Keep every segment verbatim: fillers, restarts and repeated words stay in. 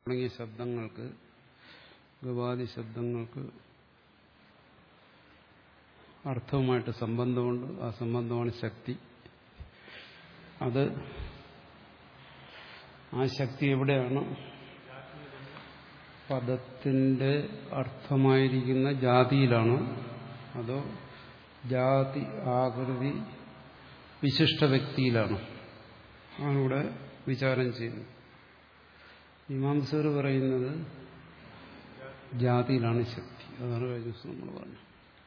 തുടങ്ങിയ ശബ്ദങ്ങൾക്ക് ഗവാദി ശബ്ദങ്ങൾക്ക് അർത്ഥവുമായിട്ട് സംബന്ധമുണ്ട്. ആ സംബന്ധമാണ് ശക്തി. അത് ആ ശക്തി എവിടെയാണ്? പദത്തിന്റെ അർത്ഥമായിരിക്കുന്ന ജാതിയിലാണ്. അതോ ജാതി ആകൃതി വിശിഷ്ട വ്യക്തിയിലാണ്? ആണിവിടെ വിചാരം ചെയ്യുന്നത്. മീമാംസകർ പറയുന്നത് ജാതിയിലാണ് ശക്തി. അതാണ് കഴിഞ്ഞ ദിവസം നമ്മൾ പറഞ്ഞത്.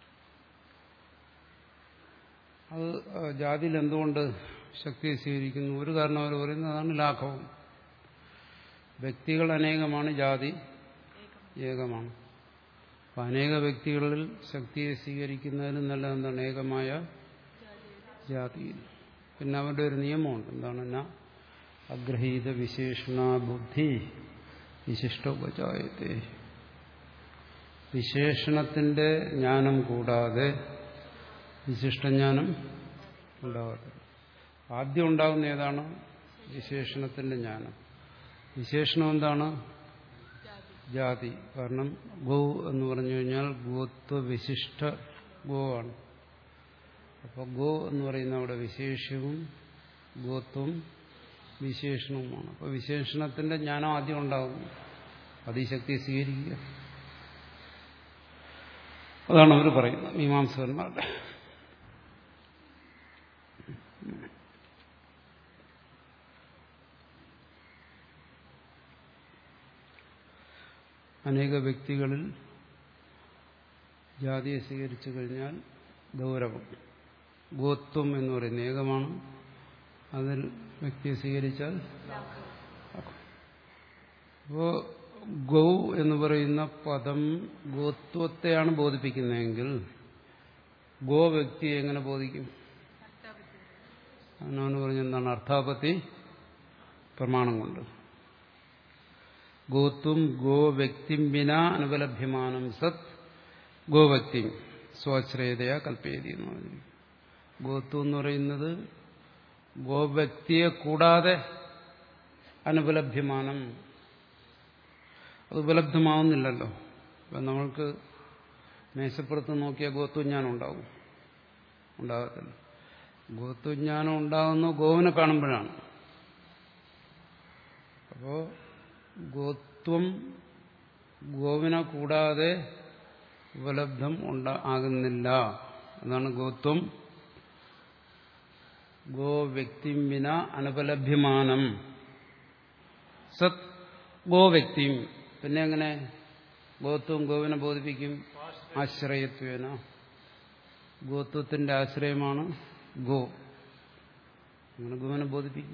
അത് ജാതിയിൽ എന്തുകൊണ്ട് ശക്തിയെ സ്വീകരിക്കുന്നു? ഒരു കാരണം അവർ പറയുന്നത് അതാണ് ലാഘവം. വ്യക്തികൾ അനേകമാണ്, ജാതി ഏകമാണ്. അപ്പം അനേക വ്യക്തികളിൽ ശക്തിയെ സ്വീകരിക്കുന്നതിന് നല്ല എന്താണ്? ഏകമായ ജാതിയിൽ. പിന്നെ അവരുടെ ഒരു നിയമമുണ്ട്. എന്താണ്? ന അഗ്രഹീത വിശേഷണ ബുദ്ധി വിശിഷ്ടോപചായത്തെ. വിശേഷണത്തിന്റെ ജ്ഞാനം കൂടാതെ വിശിഷ്ടജ്ഞാനം ഉണ്ടാകത്തില്ല. ആദ്യം ഉണ്ടാകുന്ന ഏതാണ്? വിശേഷണത്തിന്റെ ജ്ഞാനം. വിശേഷണം എന്താണ്? ജാതി. കാരണം ഗോ എന്ന് പറഞ്ഞു കഴിഞ്ഞാൽ ഗോത്വ വിശിഷ്ട ഗോ ആണ്. അപ്പോൾ ഗോ എന്ന് പറയുന്ന അവിടെ വിശേഷ്യവും ഗോത്വം വിശേഷണവുമാണ്. അപ്പോൾ വിശേഷണത്തിന്റെ ജ്ഞാനം ആദ്യം ഉണ്ടാകുന്നു. അത് ഈ ശക്തിയെ സ്വീകരിക്കുക. അതാണ് അവർ പറയുന്നത് മീമാംസകന്മാരുടെ. അനേക വ്യക്തികളിൽ ജാതിയെ സ്വീകരിച്ചു കഴിഞ്ഞാൽ ഗൗരവം. ഗോത്വം എന്ന് പറയുന്ന ഏകമാണ്. അതിൽ വ്യക്തിയെ സ്വീകരിച്ചാൽ അപ്പോ ഗൗ എന്ന് പറയുന്ന പദം ഗോത്വത്തെയാണ് ബോധിപ്പിക്കുന്നതെങ്കിൽ ഗോ വ്യക്തിയെ എങ്ങനെ ബോധിക്കും? അതിനാണ് പറഞ്ഞെന്താണ്? അർത്ഥാപത്തി പ്രമാണം കൊണ്ട്. ഗോത്വം ഗോ വ്യക്തിം വിന അനുപലഭ്യമാനം സത് ഗോവ്യക്തി സ്വാശ്രയതയാ കൽപ്പയതി എന്ന് പറഞ്ഞു. ഗോത്വം എന്ന് പറയുന്നത് ഗോവ്യക്തിയെ കൂടാതെ അനുപലഭ്യമാനം. അത് ഉപലബ്ധമാവുന്നില്ലല്ലോ. ഇപ്പം നമ്മൾക്ക് മേശപ്പുറത്ത് നോക്കിയാൽ ഗോത്വജ്ഞാനം ഉണ്ടാവും? ഉണ്ടാകത്തില്ല. ഗോത്വജ്ഞാനം ഉണ്ടാകുന്ന ഗോവിനെ കാണുമ്പോഴാണ്. അപ്പോ ഗോത്വം ഗോവിനെ കൂടാതെ ഉപലബ്ധം ഉണ്ടാ ആകുന്നില്ല. അതാണ് ഗോത്വം ഗോ വ്യക്തിം വിന അനുപലഭ്യമാനം സത് ഗോ വ്യക്തിം. പിന്നെ എങ്ങനെ ഗോത്വം ഗോവിനെ ബോധിപ്പിക്കും? ആശ്രയത്വേന. ഗോത്വത്തിന്റെ ആശ്രയമാണ് ഗോ. അങ്ങനെ ഗോവിനെ ബോധിപ്പിക്കും.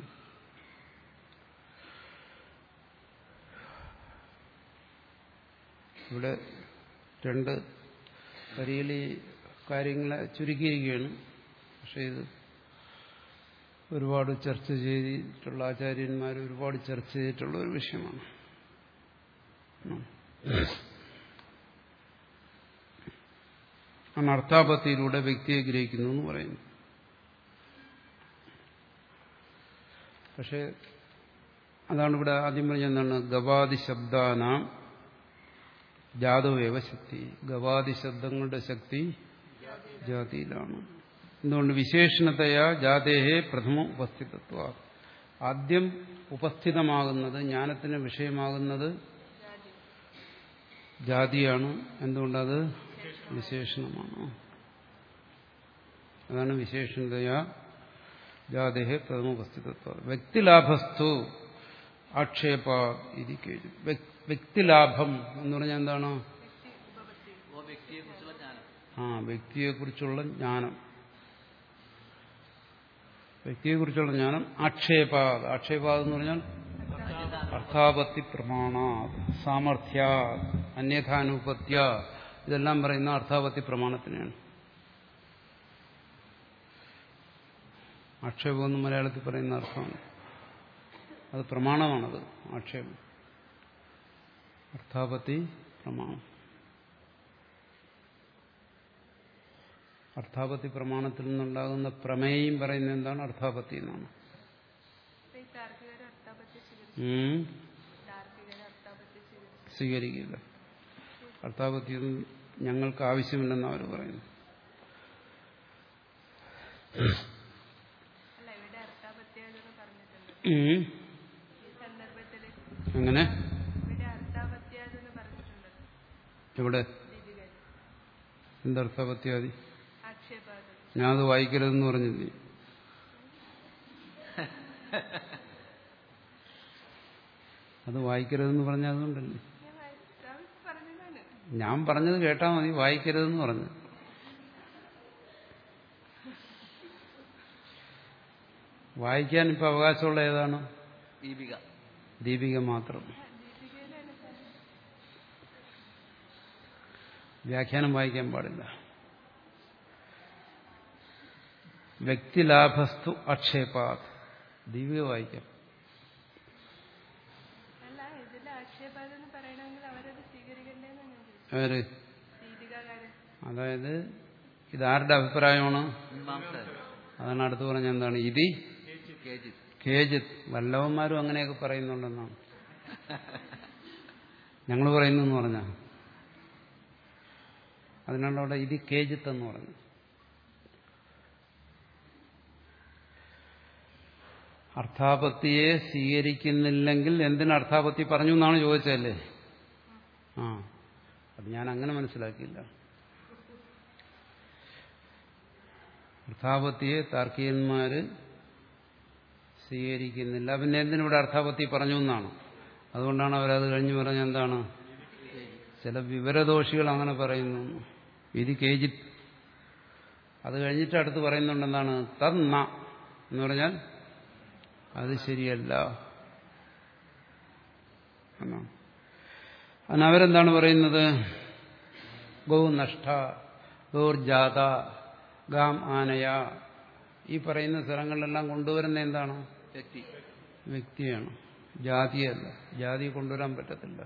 ഇവിടെ രണ്ട് വരിയിൽ ഈ കാര്യങ്ങളെ ചുരുക്കിയിരിക്കുകയാണ്. പക്ഷെ ഇത് ഒരുപാട് ചർച്ച ചെയ്തിട്ടുള്ള ആചാര്യന്മാർ ഒരുപാട് ചർച്ച ചെയ്തിട്ടുള്ള ഒരു വിഷയമാണ്. അർത്ഥാപത്തിയിലൂടെ വ്യക്തിയെ ഗ്രഹിക്കുന്നു എന്ന് പറയുന്നു. പക്ഷെ അതാണ് ഇവിടെ ആദ്യം പറഞ്ഞെന്താണ്? ഗവാദി ശബ്ദാനാം ജാതവേവ ശക്തി. ഗവാദി ശബ്ദങ്ങളുടെ ശക്തി ജാതിയിലാണ്. എന്തുകൊണ്ട്? വിശേഷണതയാ ജാതേഹേ പ്രഥമ ഉപസ്ഥിതത്വ. ആദ്യം ഉപസ്ഥിതമാകുന്നത്, ജ്ഞാനത്തിന് വിഷയമാകുന്നത് ജാതിയാണ്. എന്തുകൊണ്ടത്? വിശേഷണമാണ്. അതാണ് വിശേഷണതയാ ജാതേഹേ പ്രഥമ ഉപസ്ഥിതത്വ. വ്യക്തിലാഭസ്തു ആക്ഷേപ ഇതി കേട്ടു. വ്യക്തിലാഭം എന്ന് പറഞ്ഞാൽ എന്താണ്? ആ വ്യക്തിയെക്കുറിച്ചുള്ള ജ്ഞാനം. വ്യക്തിയെക്കുറിച്ചുള്ള ജ്ഞാനം ആക്ഷേപാത്. ആക്ഷേപാത് എന്ന് പറഞ്ഞാൽ അർത്ഥാപത്തി പ്രമാണ സാമർഥ്യ അന്യഥാനുപത്യ. ഇതെല്ലാം പറയുന്ന അർത്ഥാപത്തി പ്രമാണത്തിനാണ്. ആക്ഷേപം എന്ന് മലയാളത്തിൽ പറയുന്ന അർത്ഥമാണ്. അത് പ്രമാണമാണത്. ആക്ഷേപം അർത്ഥാപത്തി പ്രമാണം. അർത്ഥാപത്തി പ്രമാണത്തിൽ നിന്നുണ്ടാകുന്ന പ്രമേയം പറയുന്നത് എന്താണ്? അർത്ഥാപത്തി എന്നാണ്. സ്വീകരിക്കില്ല. അർത്ഥാപത്തിയൊന്നും ഞങ്ങൾക്ക് ആവശ്യമില്ലെന്ന് അവർ പറയുന്നു. അങ്ങനെ ഇവിടെ എന്തർത്ഥാപത്യാദി? ഞാൻ അത് വായിക്കരുതെന്ന് പറഞ്ഞില്ലേ? അത് വായിക്കരുതെന്ന് പറഞ്ഞ അതുകൊണ്ടല്ലേ? ഞാൻ പറഞ്ഞത് കേട്ടാ മതി, വായിക്കരുതെന്ന് പറഞ്ഞു. വായിക്കാൻ ഇപ്പൊ അവകാശമുള്ള ഏതാണ്? ദീപിക. ദീപിക മാത്രം. വ്യാഖ്യാനം വായിക്കാൻ പാടില്ല. വ്യക്തിലാഭസ്തു അക്ഷേപാത്. ദീപിക വായിക്കാം. ആര്? അതായത് ഇതാരുടെ അഭിപ്രായമാണ്? അതാണ് അടുത്ത് പറഞ്ഞ എന്താണ്? ഇതി കേജിത്. വല്ലവന്മാരും അങ്ങനെയൊക്കെ പറയുന്നുണ്ടെന്നാണ് ഞങ്ങൾ പറയുന്നെന്ന് പറഞ്ഞ. അതിനാണ് അവിടെ ഇതി കേജിത്ത് എന്ന് പറഞ്ഞു. അർത്ഥാപത്തിയെ സ്വീകരിക്കുന്നില്ലെങ്കിൽ എന്തിന് അർത്ഥാപത്തി പറഞ്ഞു എന്നാണ് ചോദിച്ചതല്ലേ? ആ, അത് ഞാൻ അങ്ങനെ മനസ്സിലാക്കിയില്ല. അർത്ഥാപത്തിയെ താർക്കികന്മാര് സ്വീകരിക്കുന്നില്ല, പിന്നെ എന്തിനിവിടെ അർത്ഥാപത്തി പറഞ്ഞു എന്നാണ്. അതുകൊണ്ടാണ് അവരത് കഴിഞ്ഞ് പറഞ്ഞ എന്താണ്? ചില വിവരദോഷികൾ അങ്ങനെ പറയുന്നു. ഇത് കേജി. അത് കഴിഞ്ഞിട്ട് അടുത്ത് പറയുന്നുണ്ട് എന്താണ്? തന്ന എന്ന് പറഞ്ഞാൽ അത് ശരിയല്ല എന്നാണ്. അതിനവരെന്താണ് പറയുന്നത്? ഗോ നഷ്ട, ഗോർജാത, ഗാം ആനയ, ഈ പറയുന്ന സ്ഥലങ്ങളിലെല്ലാം കൊണ്ടുവരുന്ന എന്താണ്? വ്യക്തി വ്യക്തിയാണ്, ജാതിയല്ല. ജാതി കൊണ്ടുവരാൻ പറ്റത്തില്ല.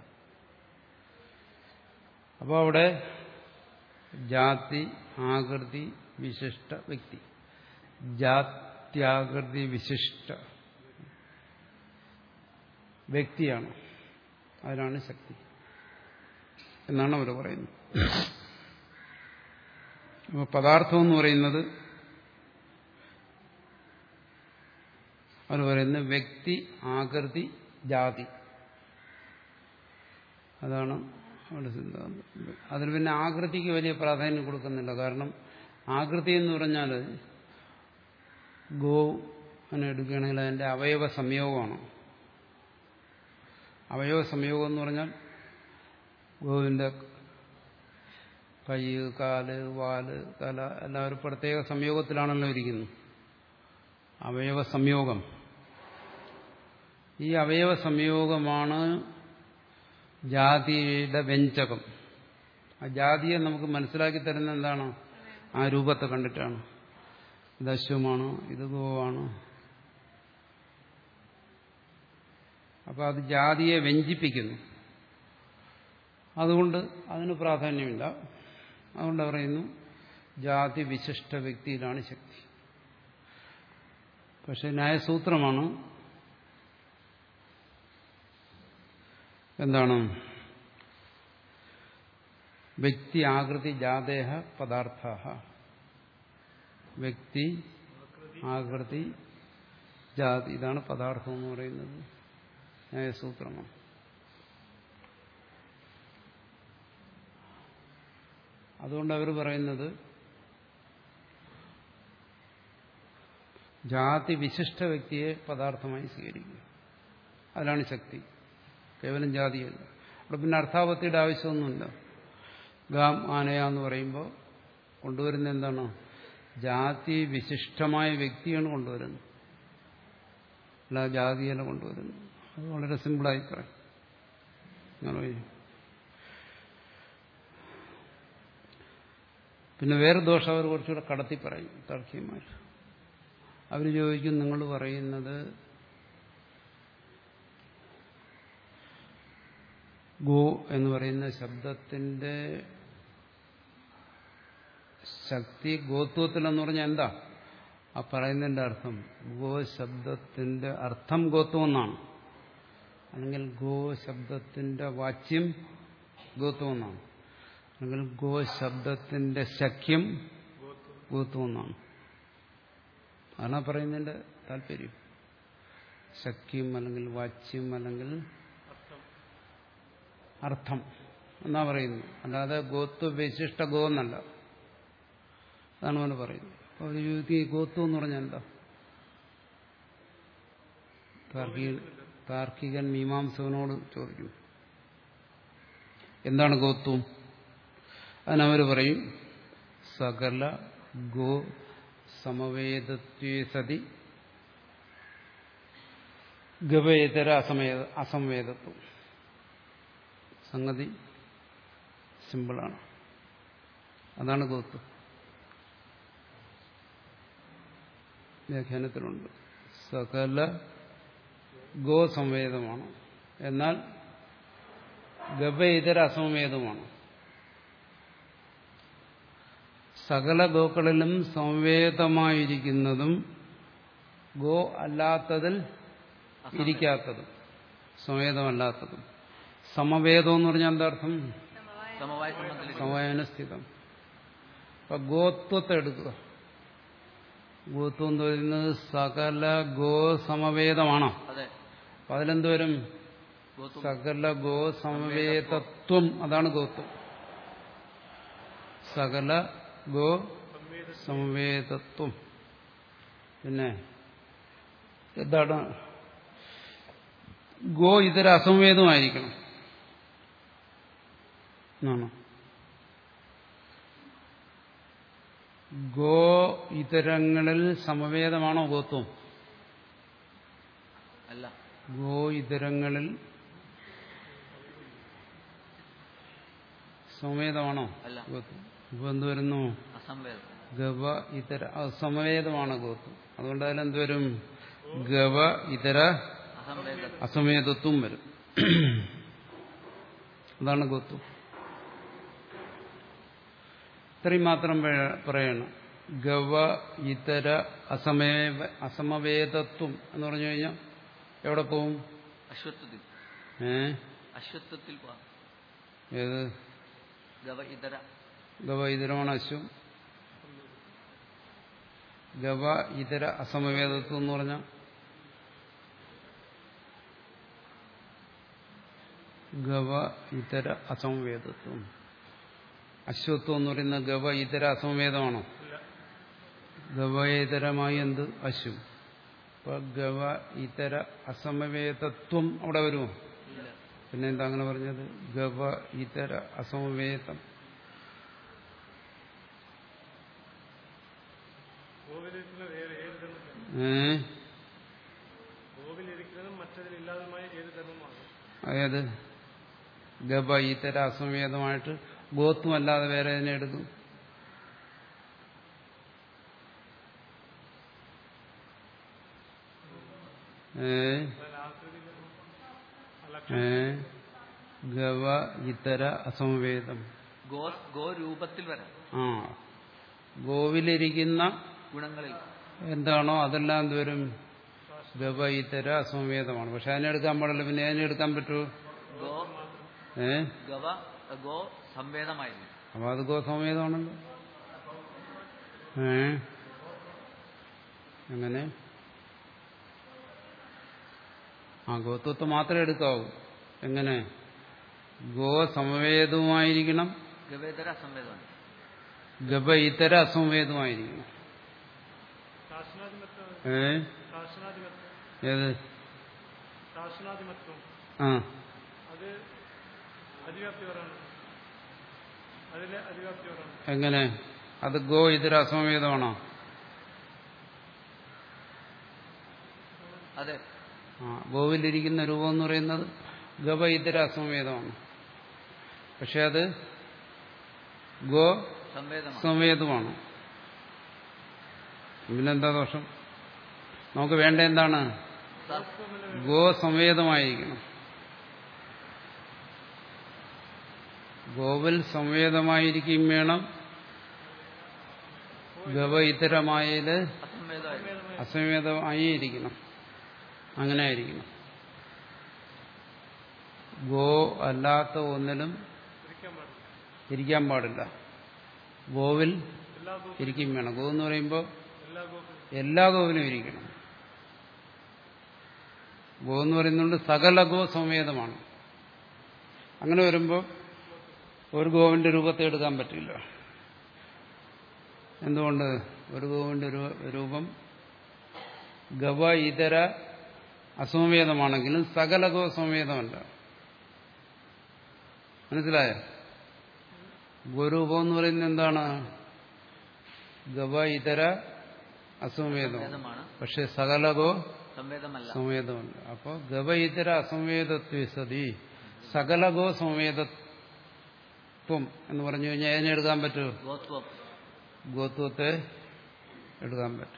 അപ്പോൾ അവിടെ ജാതി, ആകൃതി, വിശിഷ്ട വ്യക്തി. ജാത്യാകൃതി വിശിഷ്ട വ്യക്തിയാണ്, അതിനാണ് ശക്തി എന്നാണ് അവർ പറയുന്നത്. അപ്പോൾ പദാർത്ഥം എന്ന് പറയുന്നത് അവർ പറയുന്നത് വ്യക്തി, ആകൃതി, ജാതി, അതാണ് അവിടെ സിദ്ധാന്തം. അതിൽ പിന്നെ ആകൃതിക്ക് വലിയ പ്രാധാന്യം കൊടുക്കുന്നില്ല. കാരണം ആകൃതി എന്ന് പറഞ്ഞാൽ ഗോ എന്ന് എടുക്കുകയാണെങ്കിൽ അതിൻ്റെ അവയവ സംയോഗമാണ്. അവയവ സംയോഗം എന്ന് പറഞ്ഞാൽ ഗോവിന്റെ കൈ, കാല്, വാല്, തല എല്ലാം ഒരു പ്രത്യേക സംയോഗത്തിലാണല്ലോ ഇരിക്കുന്നത്. അവയവ സംയോഗം. ഈ അവയവ സംയോഗമാണ് ജാതിയുടെ വ്യഞ്ജകം. ആ ജാതിയെ നമുക്ക് മനസ്സിലാക്കി തരുന്ന എന്താണ്? ആ രൂപത്തെ കണ്ടിട്ടാണ്. ഇത് അശ്വമാണ്, ഇത് ഗോവാണ്. അപ്പോൾ അത് ജാതിയെ വ്യഞ്ജിപ്പിക്കുന്നു. അതുകൊണ്ട് അതിന് പ്രാധാന്യമില്ല. അതുകൊണ്ട് പറയുന്നു ജാതി വിശിഷ്ട വ്യക്തിയിലാണ് ശക്തി. പക്ഷെ ന്യായസൂത്രമാണ് എന്താണ്? വ്യക്തി, ആകൃതി, ജാതേഹ പദാർത്ഥ. വ്യക്തി, ആകൃതി, ജാതി, ഇതാണ് പദാർത്ഥം എന്ന് പറയുന്നത്. ന്യായസൂത്രമാണ്. അതുകൊണ്ട് അവർ പറയുന്നത് ജാതി വിശിഷ്ട വ്യക്തിയെ പദാർത്ഥമായി സ്വീകരിക്കുക, അതിലാണ് ശക്തി. കേവലം ജാതിയല്ല. അവിടെ പിന്നെ അർത്ഥാപത്തിയുടെ ആവശ്യമൊന്നുമില്ല. ഗാം ആനയ എന്ന് പറയുമ്പോൾ കൊണ്ടുവരുന്ന എന്താണ്? ജാതി വിശിഷ്ടമായ വ്യക്തിയാണ് കൊണ്ടുവരുന്നത്, അല്ല ജാതിയല്ല കൊണ്ടുവരുന്നത്. അത് വളരെ സിമ്പിളായി പറയും. അങ്ങനെ. പിന്നെ വേറെ ദോഷം അവർ കുറച്ചുകൂടെ കടത്തി പറയും താർക്കികന്മാർ. അവർ ചോദിക്കും, നിങ്ങൾ പറയുന്നത് ഗോ എന്ന് പറയുന്ന ശബ്ദത്തിന്റെ ശക്തി ഗോത്വത്തിലെന്ന് പറഞ്ഞാൽ എന്താ ആ പറയുന്നതിന്റെ അർത്ഥം? ഗോ ശബ്ദത്തിന്റെ അർത്ഥം ഗോത്വം എന്നാണ്. അല്ലെങ്കിൽ ഗോ ശബ്ദത്തിന്റെ വാച്യം ഗോത്വം എന്നാണ്, അല്ലെങ്കിൽ ഗോ ശബ്ദത്തിന്റെ ശക്യം ഗോത്വം എന്നാണ്. അതാണ് പറയുന്നതിന്റെ താല്പര്യം. ശക്യം അല്ലെങ്കിൽ വാച്യം അല്ലെങ്കിൽ അർത്ഥം എന്നാ പറയുന്നത്, അല്ലാതെ ഗോത്വ വിശിഷ്ട ഗോ എന്നല്ല. അതാണ് അവന് പറയുന്നത്. അപ്പോൾ ഒരു ചോദിക്കും ഈ ഗോത്വം എന്ന് പറഞ്ഞാൽ എന്താ? താർക്കികൻ താർക്കികൻ മീമാംസകനോട് ചോദിക്കും എന്താണ് ഗോത്വം. അതിനവർ പറയും സകല ഗോ സമവേദത്വേ സതി ഗവേതര അസമേത അസംവേദത്വം. സംഗതി സിമ്പിളാണ്. അതാണ് ഗോത്വം. വ്യാഖ്യാനത്തിലുണ്ട് സകല ഗോ സംവേദമാണ്, എന്നാൽ ഗവേതര അസംവേദമാണ്. സകല ഗോക്കളിലും സംവേദമായിരിക്കുന്നതും ഗോ അല്ലാത്തതിൽ ഇരിക്കാത്തതും സംവേദമല്ലാത്തതും. സമവേദം എന്ന് പറഞ്ഞാൽ എന്താ അർത്ഥം? സമവായന സ്ഥിതം. അപ്പൊ ഗോത്വത്തെ എടുക്കുക. ഗോത്വം എന്ന് പറയുന്നത് സകല ഗോ സമവേദമാണോ? അപ്പൊ അതിലെന്തുവരും? സകല ഗോ സമവേദത്വം. അതാണ് ഗോത്വം. സകല ഗോ സമവേദത്വം. പിന്നെ എന്താണ്? ഗോ ഇതര അസംവേദമായിരിക്കണം എന്നാണ്. ഗോ ഇതരങ്ങളിൽ സമവേദമാണോ ഗോത്വം? അല്ല. ഗോ ഇതരങ്ങളിൽ സമവേദമാണോ ഗോത്വം? ഇപ്പൊ എന്ത് വരുന്നു? ഗവ ഇതര അസമവേദമാണ് ഗോത്വം. അതുകൊണ്ട് അതിലെന്തുവരും? ഗവ ഇതര അസമവേദത്വം വരും. അതാണ് ഗോത്വം. ഇത്രയും മാത്രം പറയണം. ഗവ ഇതര അസമേ അസമവേദത്വം എന്ന് പറഞ്ഞു കഴിഞ്ഞാൽ എവിടെ പോവും? അശ്വത്വത്തിൽ. ഏ അശ്വത്വത്തിൽ ഏത് ഗവ ഇതര? ഗവ ഇതരമാണ് അശ്വം. ഗവ ഇതര അസമവേദത്വം എന്ന് പറഞ്ഞാൽ ഗവ ഇതര അസമവേദത്വം. അശ്വത്വം എന്ന് പറയുന്ന ഗവ ഇതര അസമവേദമാണോ? ഗവയിതരമായി എന്ത്? അശ്വം. അപ്പൊ ഗവ ഇതര അസമവേദത്വം അവിടെ വരുമോ? പിന്നെ എന്താ അങ്ങനെ പറഞ്ഞത്? ഗവ ഇതര അസമവേദം. ഏ അതായത് ഗവ ഇതര അസമവേദമായിട്ട് ഗോത്വം അല്ലാതെ വേറെ ഇതിനെ എടുക്കും. ഏ ഏ ഗവ ഇതര അസമവേദം ഗോരൂപത്തിൽ വരാം. ആ ഗോവിലിരിക്കുന്ന ഗുണങ്ങളിൽ എന്താണോ അതെല്ലാം എന്തുവരും? ഗവ ഇതര അസമവേദമാണ്. പക്ഷെ അതിനെടുക്കാൻ പാടില്ല. പിന്നെ അതിനെടുക്കാൻ പറ്റുമോ? ഏ ഗോ സംവേദമായിരുന്നു. അപ്പൊ അത് ഗോ സംവേദമാണല്ലോ. ഏ അങ്ങനെ ആ ഗോത്വത്തെ മാത്രമേ എടുക്കാവൂ. എങ്ങനെ? ഗോ സമവേദവുമായിരിക്കണം, ഗവേതര അസംവേദമാണ്. ഗവ ഇതര അസംവേദമായിരിക്കണം. ഏ ഏത്? ആ എങ്ങനെ? അത് ഗോ ഇതര അസംവേദമാണോ? അതെ. ആ ഗോവിലിരിക്കുന്ന രൂപം എന്ന് പറയുന്നത് ഗവ ഇതര അസംവേദമാണ്. പക്ഷെ അത് ഗോ സംവേദമാണ്. പിന്നെന്താ ദോഷം? നമുക്ക് വേണ്ട എന്താണ്? ഗോ സംവേദമായിരിക്കണം. ഗോവിൽ സംവേദമായിരിക്കും വേണം. ഗവ ഇതരമായത് അസംവേദമായി ഇരിക്കണം. അങ്ങനെ ആയിരിക്കണം. ഗോ അല്ലാത്ത ഒന്നിലും ഇരിക്കാൻ പാടില്ല. ഗോവിൽ ഇരിക്കും വേണം. ഗോ എന്ന് പറയുമ്പോൾ എല്ലാ ഗോവിനും ഇരിക്കണം. ഗോ എന്ന് പറയുന്നുണ്ട് സകല ഗോ സമേതമാണ്. അങ്ങനെ വരുമ്പോൾ ഒരു ഗോവിന്റെ രൂപത്തെ എടുക്കാൻ പറ്റില്ല. എന്തുകൊണ്ട്? ഒരു ഗോവിന്റെ രൂപം ഗവ ഇതര അസമവേദമാണെങ്കിലും സകല ഗോ സമവേദമല്ല. മനസ്സിലായോ? ഗോരൂപം എന്ന് പറയുന്നത് എന്താണ്? ഗവ ഇതര അസമവേദമാണ്. പക്ഷെ സകല ഗോ സംവേദമല്ല. അപ്പോൾ ഗവ ഇതര അസംവേദത്വ സതി സകല ഗോ സംവേദത്വം എന്ന് പറഞ്ഞു കഴിഞ്ഞാൽ അതിനെ എടുക്കാൻ പറ്റൂ? ഗോത്വത്തെ എടുക്കാൻ പറ്റും.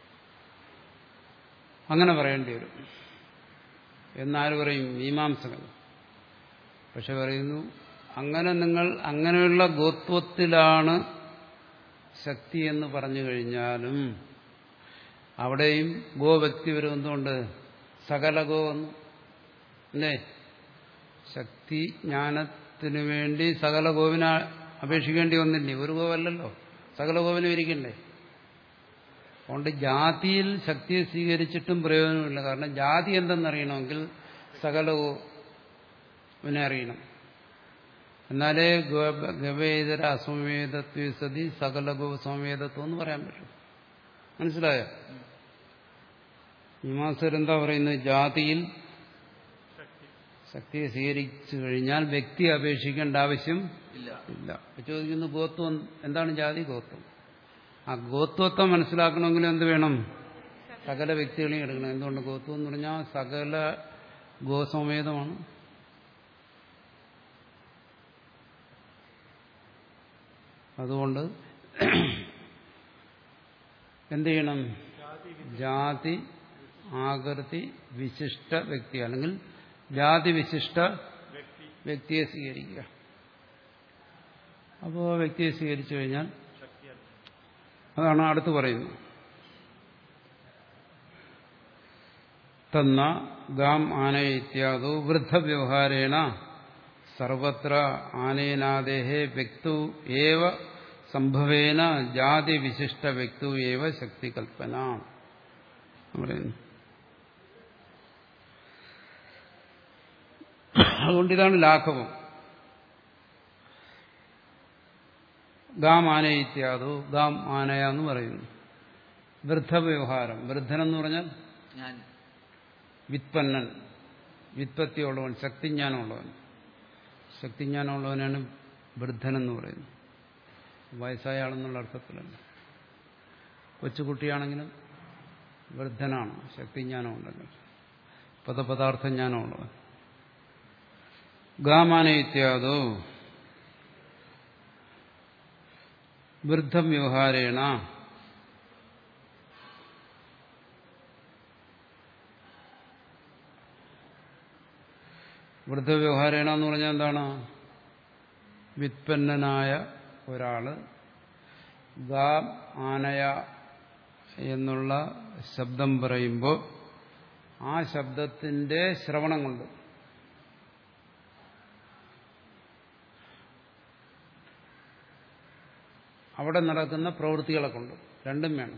അങ്ങനെ പറയേണ്ടി വരും എന്നാര് പറയും? മീമാംസകൻ. പക്ഷെ പറയുന്നു അങ്ങനെ നിങ്ങൾ അങ്ങനെയുള്ള ഗോത്വത്തിലാണ് ശക്തി എന്ന് പറഞ്ഞു കഴിഞ്ഞാലും അവിടെയും ഗോ വ്യക്തി വരും. എന്തുകൊണ്ട്? സകല ഗോ വന്നു അല്ലേ? ശക്തി ജ്ഞാനത്തിനു വേണ്ടി സകല ഗോവിനെ അപേക്ഷിക്കേണ്ടി വന്നില്ലേ? ഒരു ഗോവല്ലല്ലോ, സകല ഗോവിനും ഇരിക്കണ്ടേ? അതുകൊണ്ട് ജാതിയിൽ ശക്തിയെ സ്വീകരിച്ചിട്ടും പ്രയോജനമില്ല. കാരണം ജാതി എന്തെന്നറിയണമെങ്കിൽ സകല ഗോവിനെ അറിയണം. എന്നാലേ ഗവേതര അസംവേദത്വ സതി സകല ഗോ സംവേദത്വം എന്ന് പറയാൻ പറ്റും. മനസ്സിലായോ? മീമാംസകരെന്താ പറയുന്നത്? ജാതിയിൽ ശക്തിയെ സ്വീകരിച്ചു കഴിഞ്ഞാൽ വ്യക്തി അപേക്ഷിക്കേണ്ട ആവശ്യം ഇല്ല. ചോദിക്കുന്നു ഗോത്വം എന്താണ്? ജാതി ഗോത്വം. ആ ഗോത്വത്തെ മനസ്സിലാക്കണമെങ്കിൽ എന്ത് വേണം? സകല വ്യക്തികളെയും എടുക്കണം. എന്തുകൊണ്ട്? ഗോത്വം എന്ന് പറഞ്ഞാൽ സകല ഗോസമേതമാണ്. അതുകൊണ്ട് എന്ത് ചെയ്യണം? ജാതി ആകൃതി വിശിഷ്ട വ്യക്തി അല്ലെങ്കിൽ ജാതി വിശിഷ്ട വ്യക്തിയെ സ്വീകരിക്കുക. അപ്പോൾ വ്യക്തിയെ സ്വീകരിച്ചു കഴിഞ്ഞാൽ അതാണ് അടുത്ത് പറയുന്നത്. തന്ന ഗാം ആനയ ഇത്യാദോ വൃദ്ധവ്യവഹാരേണ സർവത്ര ആനയനാദേഹേ വ്യക്തു ഏവ സംഭവേന ജാതി വിശിഷ്ട വ്യക്തു ഏവ ശക്തി കൽപ്പന പറയുന്നു. അതുകൊണ്ട് ഇതാണ് ലാഘവം. ഗാം ആനയ ഇത്യാദോ ഗാം ആനയ എന്ന് പറയുന്നു. വൃദ്ധവ്യവഹാരം. വൃദ്ധനെന്ന് പറഞ്ഞാൽ വിത്പന്നൻ, വിത്പത്തിയുള്ളവൻ, ശക്തിജ്ഞാനമുള്ളവൻ. ശക്തിജ്ഞാനമുള്ളവനാണ് വൃദ്ധനെന്ന് പറയുന്നത്. വയസ്സായ ആളെന്നുള്ള അർത്ഥത്തിലല്ല. കൊച്ചുകുട്ടിയാണെങ്കിലും വൃദ്ധനാണ്, ശക്തിജ്ഞാനമുണ്ടല്ലോ, പദപദാർത്ഥ ജ്ഞാനമുള്ളവൻ. ഗാമാന ഇത്യാദോ വൃദ്ധം വ്യവഹാരേണ വൃദ്ധവ്യവഹാരേണ എന്ന് പറഞ്ഞാൽ എന്താണ്? വിത്പന്നനായ ഒരാള് ഗാ ആനയ എന്നുള്ള ശബ്ദം പറയുമ്പോൾ ആ ശബ്ദത്തിന്റെ ശ്രവണം കൊണ്ട് അവിടെ നടക്കുന്ന പ്രവൃത്തികളെ കൊണ്ട് രണ്ടും വേണം.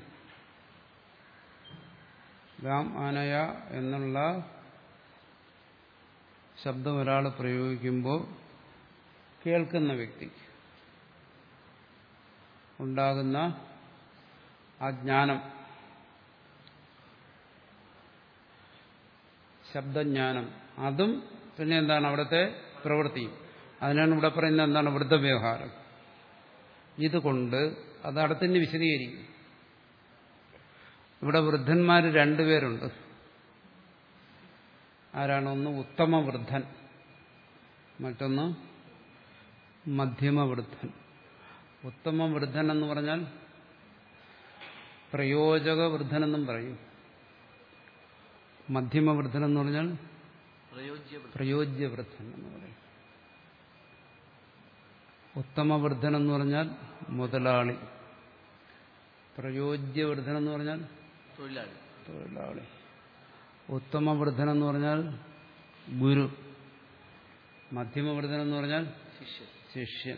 ഗാം ആനയ എന്നുള്ള ശബ്ദം ഒരാൾ പ്രയോഗിക്കുമ്പോൾ കേൾക്കുന്ന വ്യക്തിക്ക് ഉണ്ടാകുന്ന ആ ജ്ഞാനം, ശബ്ദജ്ഞാനം, അതും പിന്നെ എന്താണ് അവിടുത്തെ പ്രവൃത്തിയും. അതിനാണ് ഇവിടെ പറയുന്നത് എന്താണ്? വൃദ്ധവ്യവഹാരം. ഇതുകൊണ്ട് അത് അടുത്തന്നെ വിശദീകരിക്കും. ഇവിടെ വൃദ്ധന്മാർ രണ്ടുപേരുണ്ട്. ആരാണ്? ഒന്ന് ഉത്തമ വൃദ്ധൻ, മറ്റൊന്ന് മധ്യമ വൃദ്ധൻ. ഉത്തമ വൃദ്ധൻ എന്ന് പറഞ്ഞാൽ പ്രയോജക വൃദ്ധനെന്നും പറയും. മധ്യമ വൃദ്ധൻ എന്ന് പറഞ്ഞാൽ പ്രയോജ്യ വൃദ്ധൻ എന്ന് പറയും. ഉത്തമ വൃദ്ധൻ എന്ന് പറഞ്ഞാൽ മുതലാളി. പ്രയോജ്യ വൃദ്ധൻ എന്ന് പറഞ്ഞാൽ തൊഴിലാളി തൊഴിലാളി ഉത്തമ വൃദ്ധൻ എന്ന് പറഞ്ഞാൽ ഗുരു. മധ്യമവൃദ്ധൻ എന്ന് പറഞ്ഞാൽ ശിഷ്യൻ. ശിഷ്യൻ.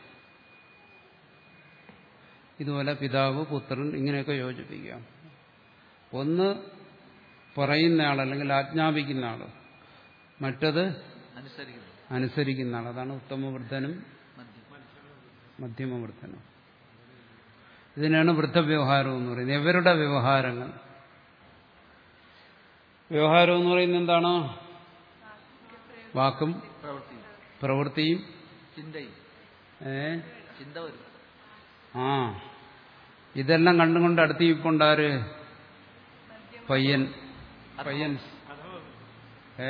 ഇതുപോലെ പിതാവ്, പുത്രൻ ഇങ്ങനെയൊക്കെ യോജിപ്പിക്കാം. ഒന്ന് പറയുന്ന ആൾ അല്ലെങ്കിൽ ആജ്ഞാപിക്കുന്ന ആൾ, മറ്റത് അനുസരിക്കുന്നു. അനുസരിക്കുന്ന ആൾ. അതാണ് ഉത്തമവൃദ്ധനും മധ്യം. മധ്യമവൃദ്ധനും. ഇതിനാണ് വൃദ്ധവ്യവഹാരം എന്ന് പറയുന്നത്. ഇവരുടെ വ്യവഹാരങ്ങൾ. വ്യവഹാരം എന്ന് പറയുന്നത് എന്താണ്? വാക്കും പ്രവൃത്തി, പ്രവൃത്തിയും ചിന്തയും. ഏ ചിന്ത വരും. ആ ഇതെല്ലാം കണ്ടുകൊണ്ട് അടുത്തിരിപ്പുണ്ടാര്? പയ്യൻ. പയ്യൻ ഏ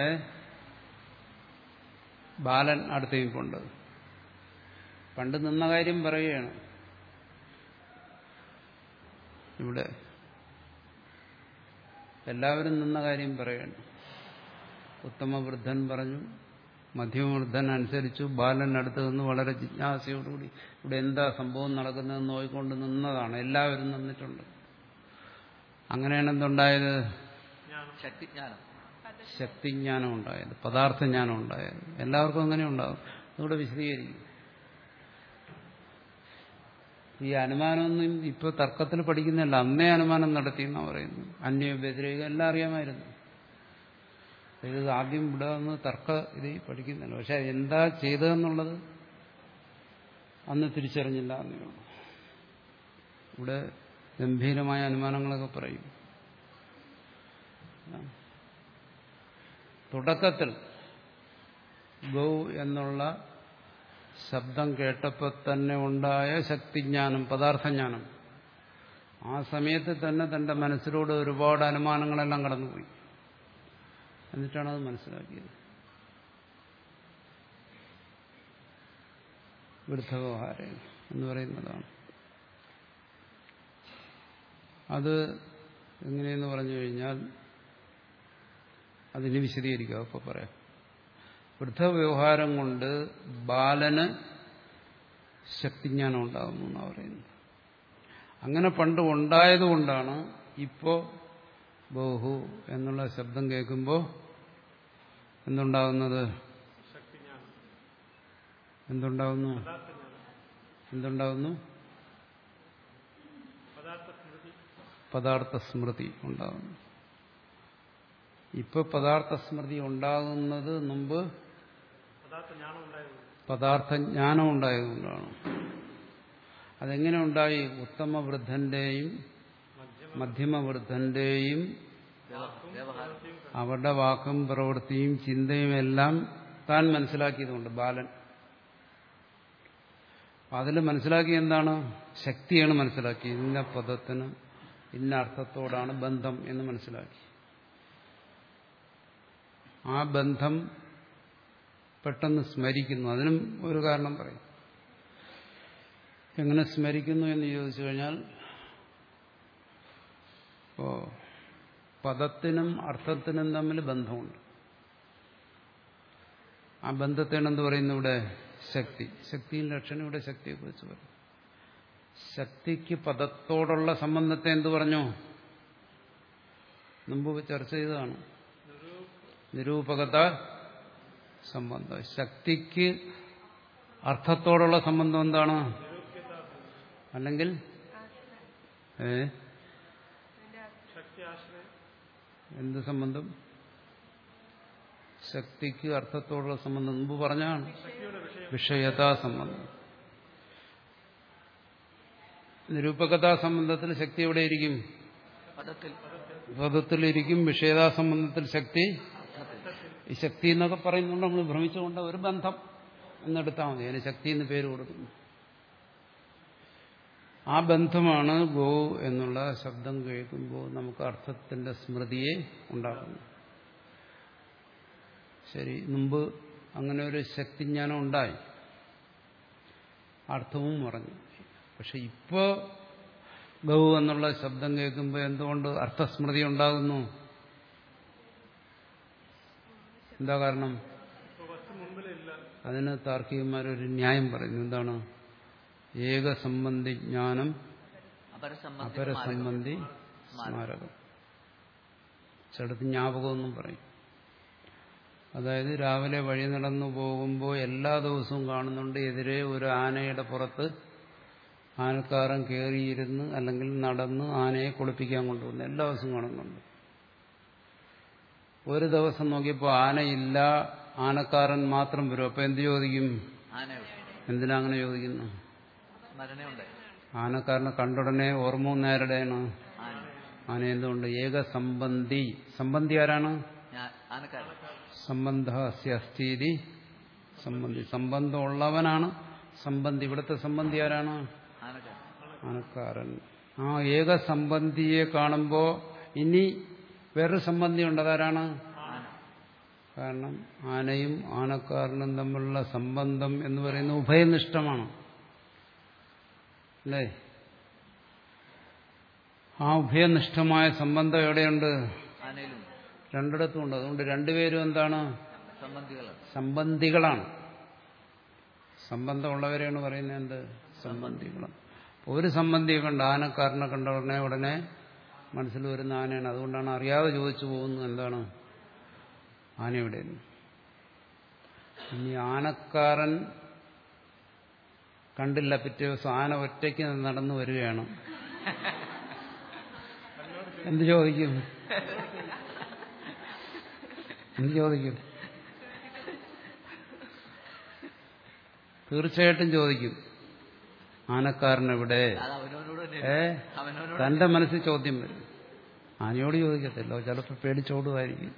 ബാലൻ അടുത്തിരിപ്പുണ്ട്. പണ്ട് നിന്ന കാര്യം പറയുകയാണ് ഇവിടെ. എല്ലാവരും നിന്ന കാര്യം പറയുകയാണ്. ഉത്തമവൃദ്ധൻ പറഞ്ഞു, മധ്യമവൃദ്ധൻ അനുസരിച്ചു, ബാലൻ അടുത്ത് നിന്ന് വളരെ ജിജ്ഞാസയോടുകൂടി ഇവിടെ എന്താ സംഭവം നടക്കുന്നതെന്ന് നോക്കിക്കൊണ്ട് നിന്നതാണ്. എല്ലാവരും നിന്നിട്ടുണ്ട്. അങ്ങനെയാണ് എന്തുണ്ടായത്? ശക്തിജ്ഞാനം. ശക്തിജ്ഞാനം ഉണ്ടായത്, പദാർത്ഥജ്ഞാനം ഉണ്ടായത്. എല്ലാവർക്കും അങ്ങനെ ഉണ്ടാകും. അതുകൂടെ വിശദീകരിക്കും. ഈ അനുമാനമൊന്നും ഇപ്പോൾ തർക്കത്തിൽ പഠിക്കുന്നില്ല. അന്നേ അനുമാനം നടത്തിയെന്നാ പറയുന്നു. അന്യ വ്യതിരേകം എല്ലാം അറിയാമായിരുന്നു. ഇത് ആദ്യം ഇവിടെ നിന്ന് തർക്ക ഇത് പഠിക്കുന്നില്ല. പക്ഷെ എന്താ ചെയ്തതെന്നുള്ളത് അന്ന് തിരിച്ചറിഞ്ഞില്ല എന്നേ ഉള്ളൂ. ഇവിടെ ഗംഭീരമായ അനുമാനങ്ങളൊക്കെ പറയും. തുടക്കത്തിൽ ഗൗ എന്നുള്ള ശബ്ദം കേട്ടപ്പോൾ തന്നെ ഉണ്ടായ ശക്തിജ്ഞാനം, പദാർത്ഥജ്ഞാനം, ആ സമയത്ത് തന്നെ തന്റെ മനസ്സിലൂടെ ഒരുപാട് അനുമാനങ്ങളെല്ലാം കടന്നുപോയി. എന്നിട്ടാണ് അത് മനസ്സിലാക്കിയത്. വൃദ്ധവ്യവഹാരം എന്ന് പറയുന്നതാണ്. അത് എങ്ങനെയെന്ന് പറഞ്ഞു കഴിഞ്ഞാൽ അതിന് വിശദീകരിക്കാം. അപ്പോൾ പറയാം. വൃദ്ധവ്യവഹാരം കൊണ്ട് ബാലന് ശക്തിജ്ഞാനം ഉണ്ടാകുന്നു എന്നാണ് പറയുന്നത്. അങ്ങനെ പണ്ട് ഉണ്ടായതുകൊണ്ടാണ് ഇപ്പോ ബഹു എന്നുള്ള ശബ്ദം കേൾക്കുമ്പോൾ എന്തുണ്ടാകുന്നത്? എന്തുണ്ടാകുന്നു? എന്തുണ്ടാകുന്നു? പദാർത്ഥ സ്മൃതി ഉണ്ടാകുന്നു. ഇപ്പൊ പദാർത്ഥ സ്മൃതി ഉണ്ടാകുന്നത് മുമ്പ് പദാർത്ഥജ്ഞാനം ഉണ്ടായതുകൊണ്ടാണ്. അതെങ്ങനെ ഉണ്ടായി? ഉത്തമവൃദ്ധന്റെയും മധ്യമവൃദ്ധന്റെയും അവരുടെ വാക്കും പ്രവൃത്തിയും ചിന്തയും എല്ലാം താൻ മനസ്സിലാക്കിയതുകൊണ്ട് ബാലൻ അതിൽ മനസ്സിലാക്കി എന്താണ്? ശക്തിയാണ് മനസ്സിലാക്കി. ഇന്ന പദത്തിന് ഇന്ന അർത്ഥത്തോടാണ് ബന്ധം എന്ന് മനസ്സിലാക്കി. ആ ബന്ധം പെട്ടെന്ന് സ്മരിക്കുന്നു. അതിനും ഒരു കാരണം പറയും. എങ്ങനെ സ്മരിക്കുന്നു എന്ന് ചോദിച്ചു കഴിഞ്ഞാൽ, ഇപ്പോ പദത്തിനും അർത്ഥത്തിനും തമ്മിൽ ബന്ധമുണ്ട്. ആ ബന്ധത്തെയാണ് എന്ത് പറയുന്നു ഇവിടെ? ശക്തി. ശക്തിയും ലക്ഷണം ഇവിടെ ശക്തിയെക്കുറിച്ച് പറയും. ശക്തിക്ക് പദത്തോടുള്ള സംബന്ധത്തെ എന്ത് പറഞ്ഞു? മുമ്പ് ചർച്ച ചെയ്തതാണ്. നിരൂപകത സംബന്ധം. ശക്തിക്ക് അർത്ഥത്തോടുള്ള സംബന്ധം എന്താണ്? അല്ലെങ്കിൽ ഏ എന്ത് സംബന്ധം? ശക്തിക്ക് അർത്ഥത്തോടുള്ള സംബന്ധം മുമ്പ് പറഞ്ഞാണ് വിഷയതാ സംബന്ധം. നിരൂപകതാ സംബന്ധത്തിൽ ശക്തി എവിടെയിരിക്കും? പദത്തിലിരിക്കും. വിഷയതാ സംബന്ധത്തിൽ ശക്തി ഈ ശക്തി എന്നൊക്കെ പറയുന്നുണ്ട്. നമ്മൾ ഭ്രമിച്ചുകൊണ്ട് ഒരു ബന്ധം എന്നെടുത്താൽ മതി. അതിന് ശക്തി എന്ന് പേര് കൊടുക്കുന്നു. ആ ബന്ധമാണ് ഗോ എന്നുള്ള ശബ്ദം കേൾക്കുമ്പോൾ നമുക്ക് അർത്ഥത്തിന്റെ സ്മൃതിയെ ഉണ്ടാക്കുന്നു. ശരി, മുമ്പ് അങ്ങനെ ഒരു ശക്തിജ്ഞാനം ഉണ്ടായി, അർത്ഥവും പറഞ്ഞു. പക്ഷെ ഇപ്പോ ഗൗ എന്നുള്ള ശബ്ദം കേൾക്കുമ്പോൾ എന്തുകൊണ്ട് അർത്ഥസ്മൃതി ഉണ്ടാകുന്നു? എന്താ കാരണം? അതിന് താർക്കികന്മാരൊരു ന്യായം പറയുന്നു. എന്താണ്? ഏകസംബന്ധി ജ്ഞാനം അപരസംബന്ധി സ്മാരകം. ചിലടത്ത് ജ്ഞാപകമെന്നും പറയും. അതായത് രാവിലെ വഴി നടന്നു പോകുമ്പോൾ എല്ലാ ദിവസവും കാണുന്നുണ്ട് എതിരെ ഒരു ആനയുടെ പുറത്ത് ആനക്കാരൻ കയറിയിരുന്ന് അല്ലെങ്കിൽ നടന്ന് ആനയെ കുളിപ്പിക്കാൻ കൊണ്ടുവന്നു. എല്ലാ ദിവസവും കാണുന്നുണ്ട്. ഒരു ദിവസം നോക്കിയപ്പോൾ ആനയില്ല, ആനക്കാരൻ മാത്രം വരും. അപ്പൊ എന്ത് ചോദിക്കും? എന്തിനാ അങ്ങനെ ചോദിക്കുന്നു? ആനക്കാരനെ കണ്ടുടനെ ഓർമ്മ നേരുടെയാണ് ആന. എന്തുകൊണ്ട്? ഏകസംബന്ധി. സംബന്ധി ആരാണ്? സംബന്ധ അസ്ഥിതി സംബന്ധി. സംബന്ധം ഉള്ളവനാണ് സംബന്ധി. ഇവിടുത്തെ സംബന്ധി ആരാണ്? ആനക്കാരൻ. ആ ഏകസംബന്ധിയെ കാണുമ്പോ ഇനി വേറൊരു സംബന്ധിയുണ്ട്. അതാരാണ്? കാരണം ആനയും ആനക്കാരനും തമ്മിലുള്ള സംബന്ധം എന്ന് പറയുന്നത് ഉഭയനിഷ്ഠമാണ്. അല്ലേ? ആ ഉഭയനിഷ്ഠമായ സംബന്ധം എവിടെയുണ്ട്? രണ്ടിടത്തും ഉണ്ട്. അതുകൊണ്ട് രണ്ടുപേരും എന്താണ്? സംബന്ധികളാണ്. സംബന്ധമുള്ളവരെയാണ് പറയുന്നത് എന്ത്? സംബന്ധികളാണ്. ഒരു സംബന്ധിയെ കണ്ട് ആനക്കാരനെ കണ്ട ഉടനെ ഉടനെ മനസ്സിൽ വരുന്ന ആനയാണ്. അതുകൊണ്ടാണ് അറിയാതെ ചോദിച്ചു പോകുന്നത് എന്താണ്? ആന എവിടെ? ഇനി ആനക്കാരൻ കണ്ടില്ല, പിറ്റേ ദിവസം ആന ഒറ്റയ്ക്ക് നടന്നു വരികയാണ്. എന്ത് ചോദിക്കും? എന്ത് ചോദിക്കും? തീർച്ചയായിട്ടും ചോദിക്കും ആനക്കാരൻ എവിടെ? ഏ തന്റെ മനസ്സിൽ ചോദ്യം വരും. ആനയോട് ചോദിക്കത്തില്ലോ, ചിലപ്പോൾ പേടിച്ചോടുമായിരിക്കും.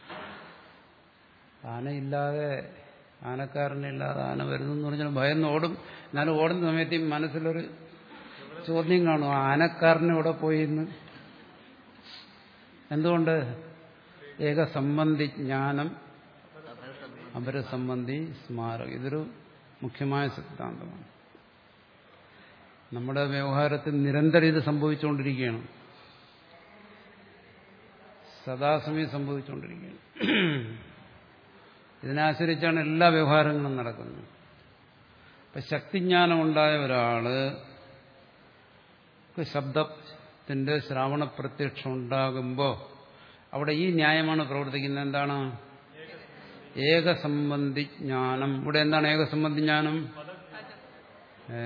ആനയില്ലാതെ ആനക്കാരനില്ലാതെ ആന വരുന്നു എന്ന് പറഞ്ഞാൽ ഭയന്ന് ഓടും. എന്നാലും ഓടുന്ന സമയത്ത് മനസ്സിലൊരു ചോദ്യം കാണും, ആനക്കാരൻ ഇവിടെ പോയി എന്ന്. എന്തുകൊണ്ട്? ഏകസംബന്ധി ജ്ഞാനം അപരസംബന്ധി സ്മാരകം. ഇതൊരു മുഖ്യമായ സിദ്ധാന്തമാണ്. നമ്മുടെ വ്യവഹാരത്തിൽ നിരന്തരം ഇത് സംഭവിച്ചുകൊണ്ടിരിക്കുകയാണ്. സദാസമയം സംഭവിച്ചുകൊണ്ടിരിക്കുകയാണ്. ഇതിനാശ്രയിച്ചാണ് എല്ലാ വ്യവഹാരങ്ങളും നടക്കുന്നത്. ഇപ്പൊ ശക്തിജ്ഞാനം ഉണ്ടായ ഒരാള് ശബ്ദത്തിന്റെ ശ്രാവണ പ്രത്യക്ഷം ഉണ്ടാകുമ്പോൾ അവിടെ ഈ ന്യായമാണ് പ്രവർത്തിക്കുന്നത്. എന്താണ്? ഏകസംബന്ധി ജ്ഞാനം. ഇവിടെ എന്താണ് ഏകസംബന്ധി ജ്ഞാനം? ഏ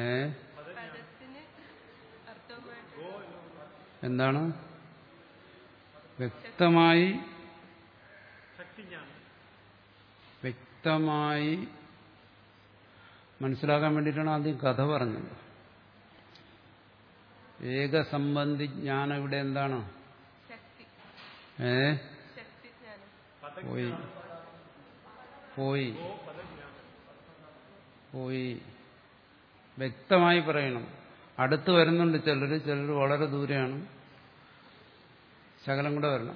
എന്താണ്? വ്യക്തമായി വ്യക്തമായി മനസ്സിലാക്കാൻ വേണ്ടിയിട്ടാണ് ആദ്യം കഥ പറഞ്ഞത്. ഏകസംബന്ധി ജ്ഞാനം ഇവിടെ എന്താണ്? ഏ പോയി പോയി പോയി വ്യക്തമായി പറയണം. അടുത്ത് വരുന്നുണ്ട് ചിലർ, ചിലർ വളരെ ദൂരെയാണ്. ശകലം കൂടെ വരണം.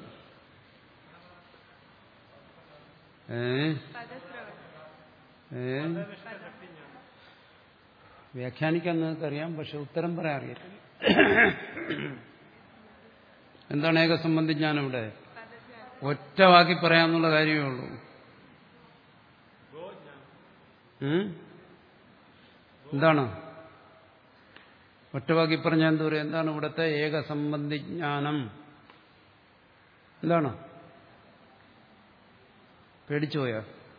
ഏ ഏ വ്യാഖ്യാനിക്കാൻ നിങ്ങൾക്കറിയാം, പക്ഷെ ഉത്തരം പറയാൻ അറിയില്ല. എന്താണ് ഏകസംബന്ധി ജ്ഞാനം ഇവിടെ? ഒറ്റ വാക്കി പറയാമെന്നുള്ള കാര്യമേ ഉള്ളൂ. എന്താണ് ഒറ്റവാക്കി പറഞ്ഞാൽ എന്താ പറയുക? എന്താണ് ഇവിടുത്തെ ഏകസംബന്ധി ജ്ഞാനം? എന്താണ്? പേടിച്ചുപോയാ?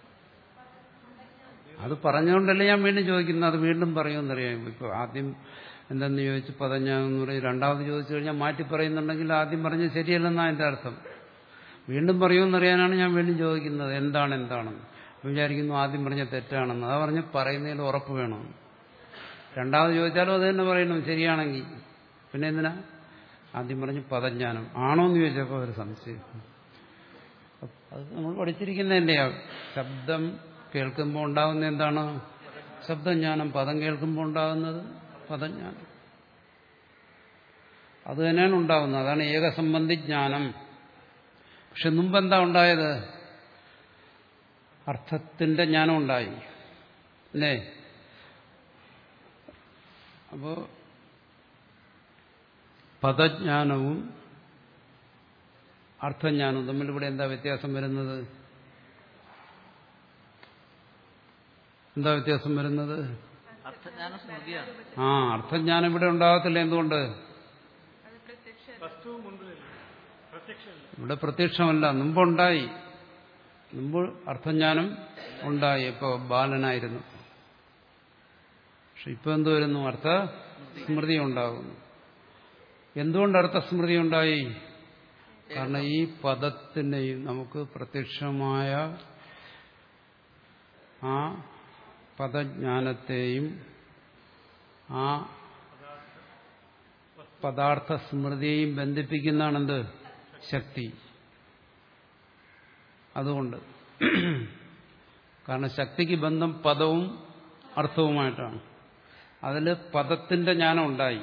അത് പറഞ്ഞുകൊണ്ടല്ലേ ഞാൻ വീണ്ടും ചോദിക്കുന്നത്. അത് വീണ്ടും പറയുമെന്നറിയാം. ഇപ്പൊ ആദ്യം എന്തെന്ന് ചോദിച്ചു പദജ്ഞാനം എന്ന് പറയും. രണ്ടാമത് ചോദിച്ചു കഴിഞ്ഞാൽ മാറ്റി പറയുന്നുണ്ടെങ്കിൽ ആദ്യം പറഞ്ഞ് ശരിയല്ലെന്നാണ് എൻ്റെ അർത്ഥം. വീണ്ടും പറയുമെന്നറിയാനാണ് ഞാൻ വീണ്ടും ചോദിക്കുന്നത് എന്താണ് എന്താണെന്ന്. വിചാരിക്കുന്നു ആദ്യം പറഞ്ഞ തെറ്റാണെന്ന്. അത് പറഞ്ഞ് പറയുന്നതിൽ ഉറപ്പ് വേണം. രണ്ടാമത് ചോദിച്ചാലും അത് തന്നെ പറയണം ശരിയാണെങ്കിൽ. പിന്നെ എന്തിനാ ആദ്യം പറഞ്ഞ് പദജ്ഞാനം ആണോ എന്ന് ചോദിച്ചപ്പോൾ ഒരു സംശയം. അത് നമ്മൾ പഠിച്ചിരിക്കുന്നതല്ലേ. ശബ്ദം കേൾക്കുമ്പോൾ ഉണ്ടാകുന്ന എന്താണ്? ശബ്ദജ്ഞാനം. പദം കേൾക്കുമ്പോൾ ഉണ്ടാകുന്നത് പദജ്ഞാനം. അത് തന്നെയാണ് ഉണ്ടാകുന്നത്. അതാണ് ഏകസംബന്ധി ജ്ഞാനം. പക്ഷെ മുമ്പെന്താ ഉണ്ടായത്? അർത്ഥത്തിന്റെ ജ്ഞാനം ഉണ്ടായി അല്ലേ? അപ്പോ പദജ്ഞാനവും അർത്ഥജ്ഞാനവും തമ്മിൽ ഇവിടെ എന്താ വ്യത്യാസം വരുന്നത്? എന്താ വ്യത്യാസം വരുന്നത്? ആ അർത്ഥജ്ഞാനം ഇവിടെ ഉണ്ടാകത്തില്ല. എന്തുകൊണ്ട്? ഇവിടെ പ്രത്യക്ഷമല്ല, മുമ്പുണ്ടായി. മുമ്പ് അർത്ഥജ്ഞാനം ഉണ്ടായി, ഇപ്പോൾ ബാലനായിരുന്നു. പക്ഷെ ഇപ്പൊ എന്ത് വരുന്നു? അർത്ഥ സ്മൃതി ഉണ്ടാകുന്നു. എന്തുകൊണ്ട് അർത്ഥസ്മൃതി ഉണ്ടായി? കാരണം ഈ പദത്തിനെയും നമുക്ക് പ്രത്യക്ഷമായ ആ പദജ്ഞാനത്തെയും ആ പദാർത്ഥ സ്മൃതിയെയും ബന്ധിപ്പിക്കുന്നതാണെന്ത്? ശക്തി. അതുകൊണ്ട് കാരണം ശക്തിക്ക് ബന്ധം പദവും അർത്ഥവുമായിട്ടാണ്. അതിൽ പദത്തിന്റെ ജ്ഞാനം ഉണ്ടായി,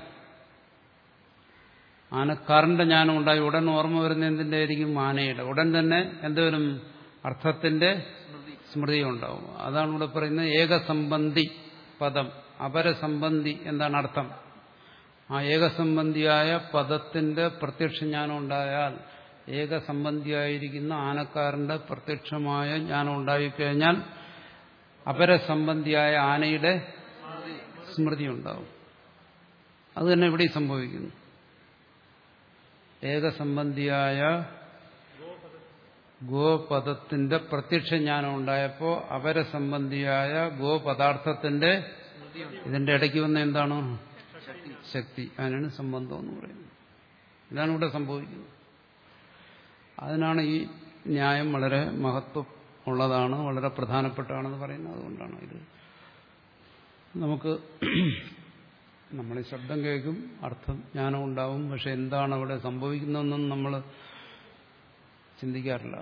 ആനക്കാരന്റെ ജ്ഞാനം ഉണ്ടായി. ഉടൻ ഓർമ്മ വരുന്ന എന്തിന്റെ ആയിരിക്കും? ആനയുടെ. ഉടൻ തന്നെ എന്തുവരും? അർത്ഥത്തിന്റെ സ്മൃതി ഉണ്ടാവും. അതാണ് ഇവിടെ പറയുന്നത് ഏകസംബന്ധി പദം. അപരസംബന്ധി എന്താണ് അർത്ഥം? ആ ഏകസംബന്ധിയായ പദത്തിന്റെ പ്രത്യക്ഷ ജ്ഞാനം ഉണ്ടായാൽ, ഏകസംബന്ധിയായിരിക്കുന്ന ആനക്കാരന്റെ പ്രത്യക്ഷമായ ജ്ഞാനം ഉണ്ടായിക്കഴിഞ്ഞാൽ അപരസംബന്ധിയായ ആനയുടെ സ്മൃതി ഉണ്ടാവും. അത് തന്നെ ഇവിടെ സംഭവിക്കുന്നു. ഏകസംബന്ധിയായ ഗോപദത്തിന്റെ പ്രത്യക്ഷ ജ്ഞാനം ഉണ്ടായപ്പോൾ അപരസംബന്ധിയായ ഗോപദാർത്ഥത്തിന്റെ ഇതിന്റെ ഇടയ്ക്ക് വന്ന എന്താണ്? ശക്തി. അതിനാണ് സംബന്ധം എന്ന് പറയുന്നത്. ഇതാണ് ഇവിടെ സംഭവിക്കുന്നത്. അതിനാണ് ഈ ന്യായം വളരെ മഹത്വം ഉള്ളതാണ്, വളരെ പ്രധാനപ്പെട്ടാണെന്ന് പറയുന്നത്. അതുകൊണ്ടാണ് ഇത് നമുക്ക് നമ്മൾ ഈ ശബ്ദം കേൾക്കും, അർത്ഥം ജ്ഞാനം ഉണ്ടാവും, പക്ഷെ എന്താണ് അവിടെ സംഭവിക്കുന്നതെന്നും നമ്മൾ ചിന്തിക്കാറില്ല.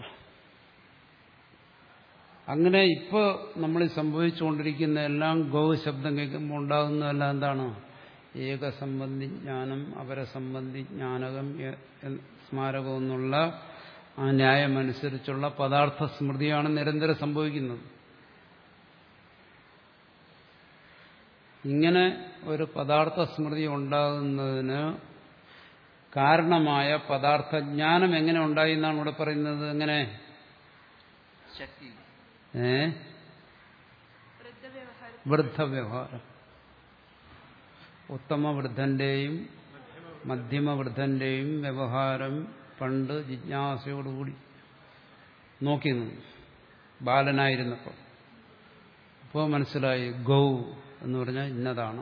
അങ്ങനെ ഇപ്പോൾ നമ്മൾ സംഭവിച്ചുകൊണ്ടിരിക്കുന്ന എല്ലാം ഗോ ശബ്ദം കേൾക്കുമ്പോൾ ഉണ്ടാകുന്നതെല്ലാം എന്താണ്? ഏകസംബന്ധി ജ്ഞാനം, അപരസംബന്ധി ജ്ഞാനകം, സ്മാരകം എന്നുള്ള ആ ന്യായമനുസരിച്ചുള്ള പദാർത്ഥ സ്മൃതിയാണ് നിരന്തരം സംഭവിക്കുന്നത്. ഇങ്ങനെ ഒരു പദാർത്ഥ സ്മൃതി ഉണ്ടാകുന്നതിന് കാരണമായ പദാർത്ഥജ്ഞാനം എങ്ങനെ ഉണ്ടായി എന്നാണ് ഇവിടെ പറയുന്നത്. എങ്ങനെ? ശക്തി. ഏ വൃദ്ധവ്യവഹാരം. ഉത്തമവൃദ്ധന്റെയും മധ്യമവൃദ്ധന്റെയും വ്യവഹാരം പണ്ട് ജിജ്ഞാസയോടുകൂടി നോക്കി നിന്നു ബാലനായിരുന്നപ്പോൾ. അപ്പോൾ മനസ്സിലായി ഗൗ എന്ന് പറഞ്ഞാൽ ഇന്നതാണ്.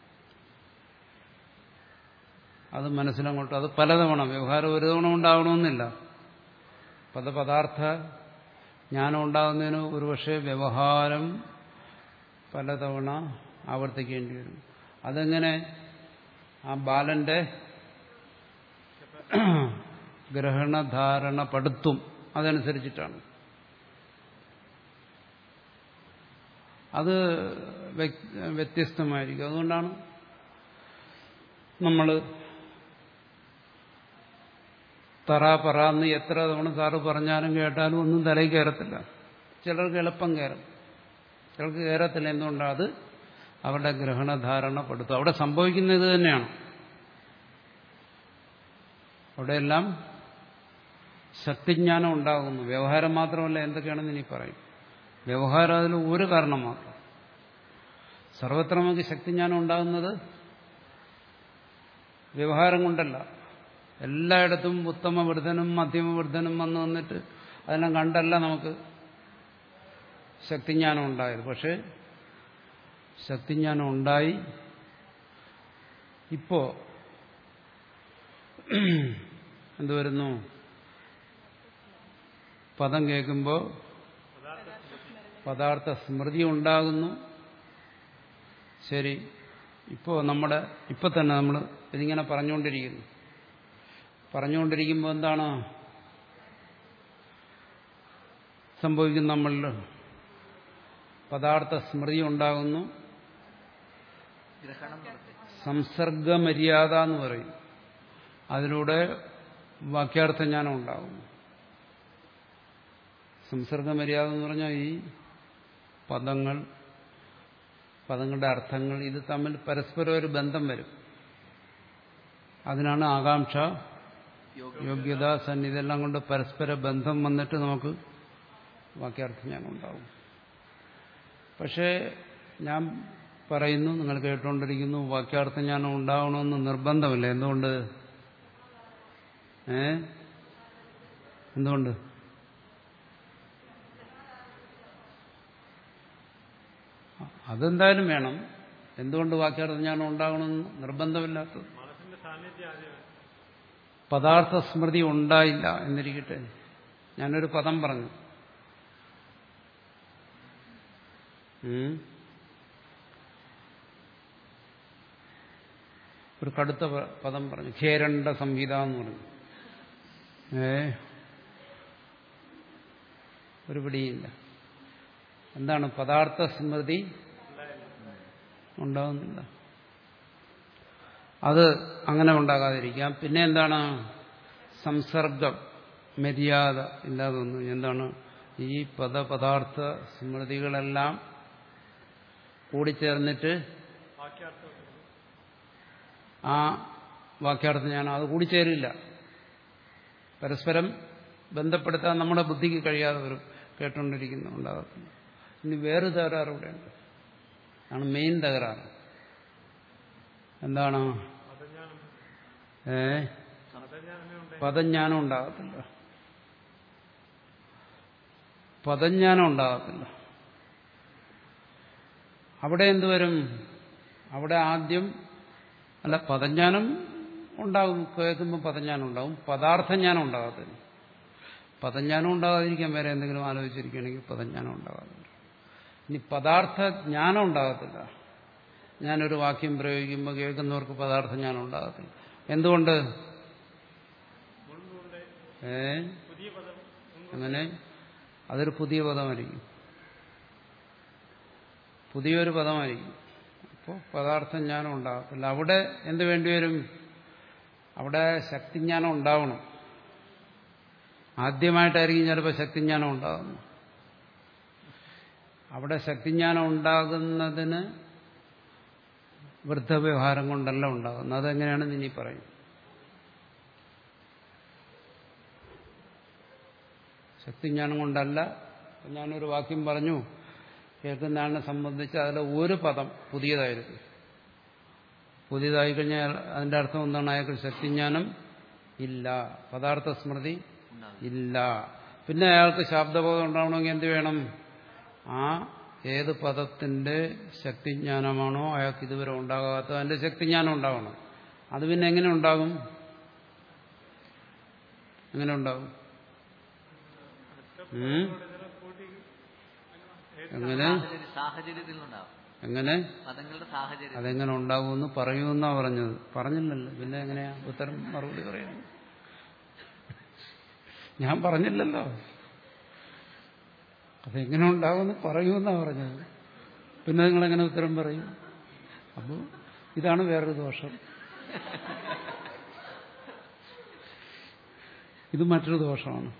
അത് മനസ്സിലങ്ങോട്ട് അത് പലതവണ വ്യവഹാരം ഒരു തവണ ഉണ്ടാവണമെന്നില്ല. പദപദാർത്ഥ ജ്ഞാനം ഉണ്ടാകുന്നതിന് ഒരുപക്ഷെ വ്യവഹാരം പലതവണ ആവർത്തിക്കേണ്ടി വരും. അതെങ്ങനെ? ആ ബാലന്റെ ഗ്രഹണധാരണ പടുത്തും അതനുസരിച്ചിട്ടാണ്. അത് വ്യത്യസ്തമായിരിക്കും. അതുകൊണ്ടാണ് നമ്മൾ തറ പറന്ന് എത്ര തവണ സാറ് പറഞ്ഞാലും കേട്ടാലും ഒന്നും തലയിൽ കയറത്തില്ല. ചിലർക്ക് എളുപ്പം കയറും, ചിലർക്ക് കയറത്തില്ല. എന്തുകൊണ്ടാണ്? അത് അവരുടെ ഗ്രഹണധാരണ പടുത്തു. അവിടെ സംഭവിക്കുന്നത് ഇത് തന്നെയാണ്. അവിടെയെല്ലാം ശക്തിജ്ഞാനം ഉണ്ടാകുന്നു. വ്യവഹാരം മാത്രമല്ല, എന്തൊക്കെയാണെന്ന് ഇനി പറയും. വ്യവഹാരം അതിൽ ഒരു കാരണം മാത്രം. സർവത്ര നമുക്ക് ശക്തിജ്ഞാനം ഉണ്ടാകുന്നത് വ്യവഹാരം കൊണ്ടല്ല. എല്ലായിടത്തും ഉത്തമവൃദ്ധനും മധ്യമവൃദ്ധനും വന്ന് വന്നിട്ട് അതെല്ലാം കണ്ടല്ല നമുക്ക് ശക്തിജ്ഞാനം ഉണ്ടായത്. പക്ഷെ ശക്തിജ്ഞാനം ഉണ്ടായി. ഇപ്പോ എന്തുവരുന്നു? പദം കേൾക്കുമ്പോൾ പദാർത്ഥ സ്മൃതി ഉണ്ടാകുന്നു. ശരി, ഇപ്പോൾ നമ്മുടെ ഇപ്പൊ തന്നെ നമ്മൾ ഇതിങ്ങനെ പറഞ്ഞുകൊണ്ടിരിക്കുന്നു. പറഞ്ഞുകൊണ്ടിരിക്കുമ്പോൾ എന്താണ് സംഭവിക്കുന്നത്? നമ്മളിൽ പദാർത്ഥ സ്മൃതി ഉണ്ടാകുന്നു. സംസർഗമര്യാദ എന്ന് പറയും. അതിലൂടെ വാക്യാർത്ഥജ്ഞാനം ഉണ്ടാകുന്നു. സംസർഗമര്യാദ എന്ന് പറഞ്ഞാൽ ഈ പദങ്ങൾ, പദങ്ങളുടെ അർത്ഥങ്ങൾ ഇത് തമ്മിൽ പരസ്പരം ഒരു ബന്ധം വരും. അതിനാണ് ആകാംക്ഷ, യോഗ്യത, സന്നിധി ഇതെല്ലാം കൊണ്ട് പരസ്പര ബന്ധം വന്നിട്ട് നമുക്ക് വാക്യാർത്ഥജ്ഞാനം ഉണ്ടാവും. പക്ഷേ ഞാൻ പറയുന്നു, നിങ്ങൾ കേട്ടുകൊണ്ടിരിക്കുന്നു, വാക്യാർത്ഥജ്ഞാനം ഉണ്ടാവണമെന്ന് നിർബന്ധമില്ല. എന്തുകൊണ്ട്? ഏ എന്തുകൊണ്ട്? അതെന്തായാലും വേണം. എന്തുകൊണ്ട് വാക്യാർത്ഥ ജ്ഞാനം ഉണ്ടാകണമെന്ന് നിർബന്ധമില്ലാത്തത്? പദാർത്ഥ സ്മൃതി ഉണ്ടായില്ല എന്നിരിക്കട്ടെ, ഞാനൊരു പദം പറഞ്ഞു, ഒരു കടുത്ത പദം പറഞ്ഞു, ഖേരണ്ട സംഹിത എന്ന് പറഞ്ഞു. ഏ ഒരു പിടിയില്ല. എന്താണ്? പദാർത്ഥ സ്മൃതി ഉണ്ടാകുന്നില്ല. അത് അങ്ങനെ ഉണ്ടാകാതിരിക്കാം. പിന്നെ എന്താണ്? സംസർഗം, മര്യാദ ഇല്ലാതെ ഒന്നും. എന്താണ്? ഈ പദപദാർത്ഥ സ്മൃതികളെല്ലാം കൂടിച്ചേർന്നിട്ട് ആ വാക്യാർത്ഥം ഞാൻ അത് കൂടിച്ചേരില്ല. പരസ്പരം ബന്ധപ്പെടുത്താൻ നമ്മുടെ ബുദ്ധിക്ക് കഴിയാതെ വരും, കേട്ടുകൊണ്ടിരിക്കുന്ന ഉണ്ടാകത്തില്ല. ഇനി വേറെ തകരാറ് ഇവിടെയുണ്ട്. ആണ് മെയിൻ തകരാറ്. എന്താണ്? ഏ പദജ്ഞാനം ഉണ്ടാകത്തില്ല. പദജ്ഞാനം ഉണ്ടാകത്തില്ല. അവിടെ എന്തുവരും? അവിടെ ആദ്യം അല്ല, പദജ്ഞാനം ഉണ്ടാകും, കേൾക്കുമ്പോൾ പദജ്ഞാനം ഉണ്ടാകും. പദാർത്ഥജ്ഞാനം ഉണ്ടാകത്തില്ല. പദജ്ഞാനം ഉണ്ടാകാതിരിക്കാൻ വേറെ എന്തെങ്കിലും ആലോചിച്ചിരിക്കുകയാണെങ്കിൽ പദജ്ഞാനം ഉണ്ടാകാതില്ല. ഇനി പദാർത്ഥ ജ്ഞാനം ഉണ്ടാകത്തില്ല. ഞാനൊരു വാക്യം പ്രയോഗിക്കുമ്പോൾ കേൾക്കുന്നവർക്ക് പദാർത്ഥ ജ്ഞാനം ഉണ്ടാകത്തില്ല. എന്തുകൊണ്ട്? ഏ അങ്ങനെ അതൊരു പുതിയ പദമായിരിക്കും, പുതിയൊരു പദമായിരിക്കും. അപ്പോൾ പദാർത്ഥ ജ്ഞാനം ഉണ്ടാകത്തില്ല. അവിടെ എന്ത് വേണ്ടിവരും? അവിടെ ശക്തിജ്ഞാനം ഉണ്ടാവണം. ആദ്യമായിട്ടായിരിക്കും ചിലപ്പോൾ ശക്തിജ്ഞാനം ഉണ്ടാകുന്നു. അവിടെ ശക്തിജ്ഞാനം ഉണ്ടാകുന്നതിന് വൃദ്ധവ്യവഹാരം കൊണ്ടല്ല ഉണ്ടാകുന്നത്. അതെങ്ങനെയാണെന്ന് ഇനി പറയും. ശക്തിജ്ഞാനം കൊണ്ടല്ല. ഞാനൊരു വാക്യം പറഞ്ഞു, കേൾക്കുന്ന ആളിനെ സംബന്ധിച്ച് അതിലെ ഒരു പദം പുതിയതായിരുന്നു. പുതിയതായി കഴിഞ്ഞാൽ അതിന്റെ അർത്ഥം എന്താണ്? അയാൾക്ക് ശക്തിജ്ഞാനം ഇല്ല, പദാർത്ഥ സ്മൃതി ഇല്ല. പിന്നെ അയാൾക്ക് ശാബ്ദബോധം ഉണ്ടാവണമെങ്കിൽ എന്ത് വേണം? ആ ഏത് പദത്തിന്റെ ശക്തിജ്ഞാനമാണോ അയാൾക്ക് ഇതുവരെ ഉണ്ടാകാത്തത്, അതിന്റെ ശക്തിജ്ഞാനം ഉണ്ടാവണം. അത് പിന്നെ എങ്ങനെ ഉണ്ടാകും? എങ്ങനെ ഉണ്ടാകും? എങ്ങനെ എങ്ങനെ അതെങ്ങനെ ഉണ്ടാകുമെന്ന് പറയൂന്നാ പറഞ്ഞത്. പറഞ്ഞില്ലല്ലോ, പിന്നെ എങ്ങനെയാ ഉത്തരം മറുപടി പറയുന്നത്? ഞാൻ പറഞ്ഞില്ലല്ലോ. അതെങ്ങനെ ഉണ്ടാകുമെന്ന് പറയൂന്നാ പറഞ്ഞത്. പിന്നെ നിങ്ങളെങ്ങനെ ഉത്തരം പറയും? അപ്പോൾ ഇതാണ് വേറൊരു ദോഷം. ഇത് മറ്റൊരു ദോഷമാണ്.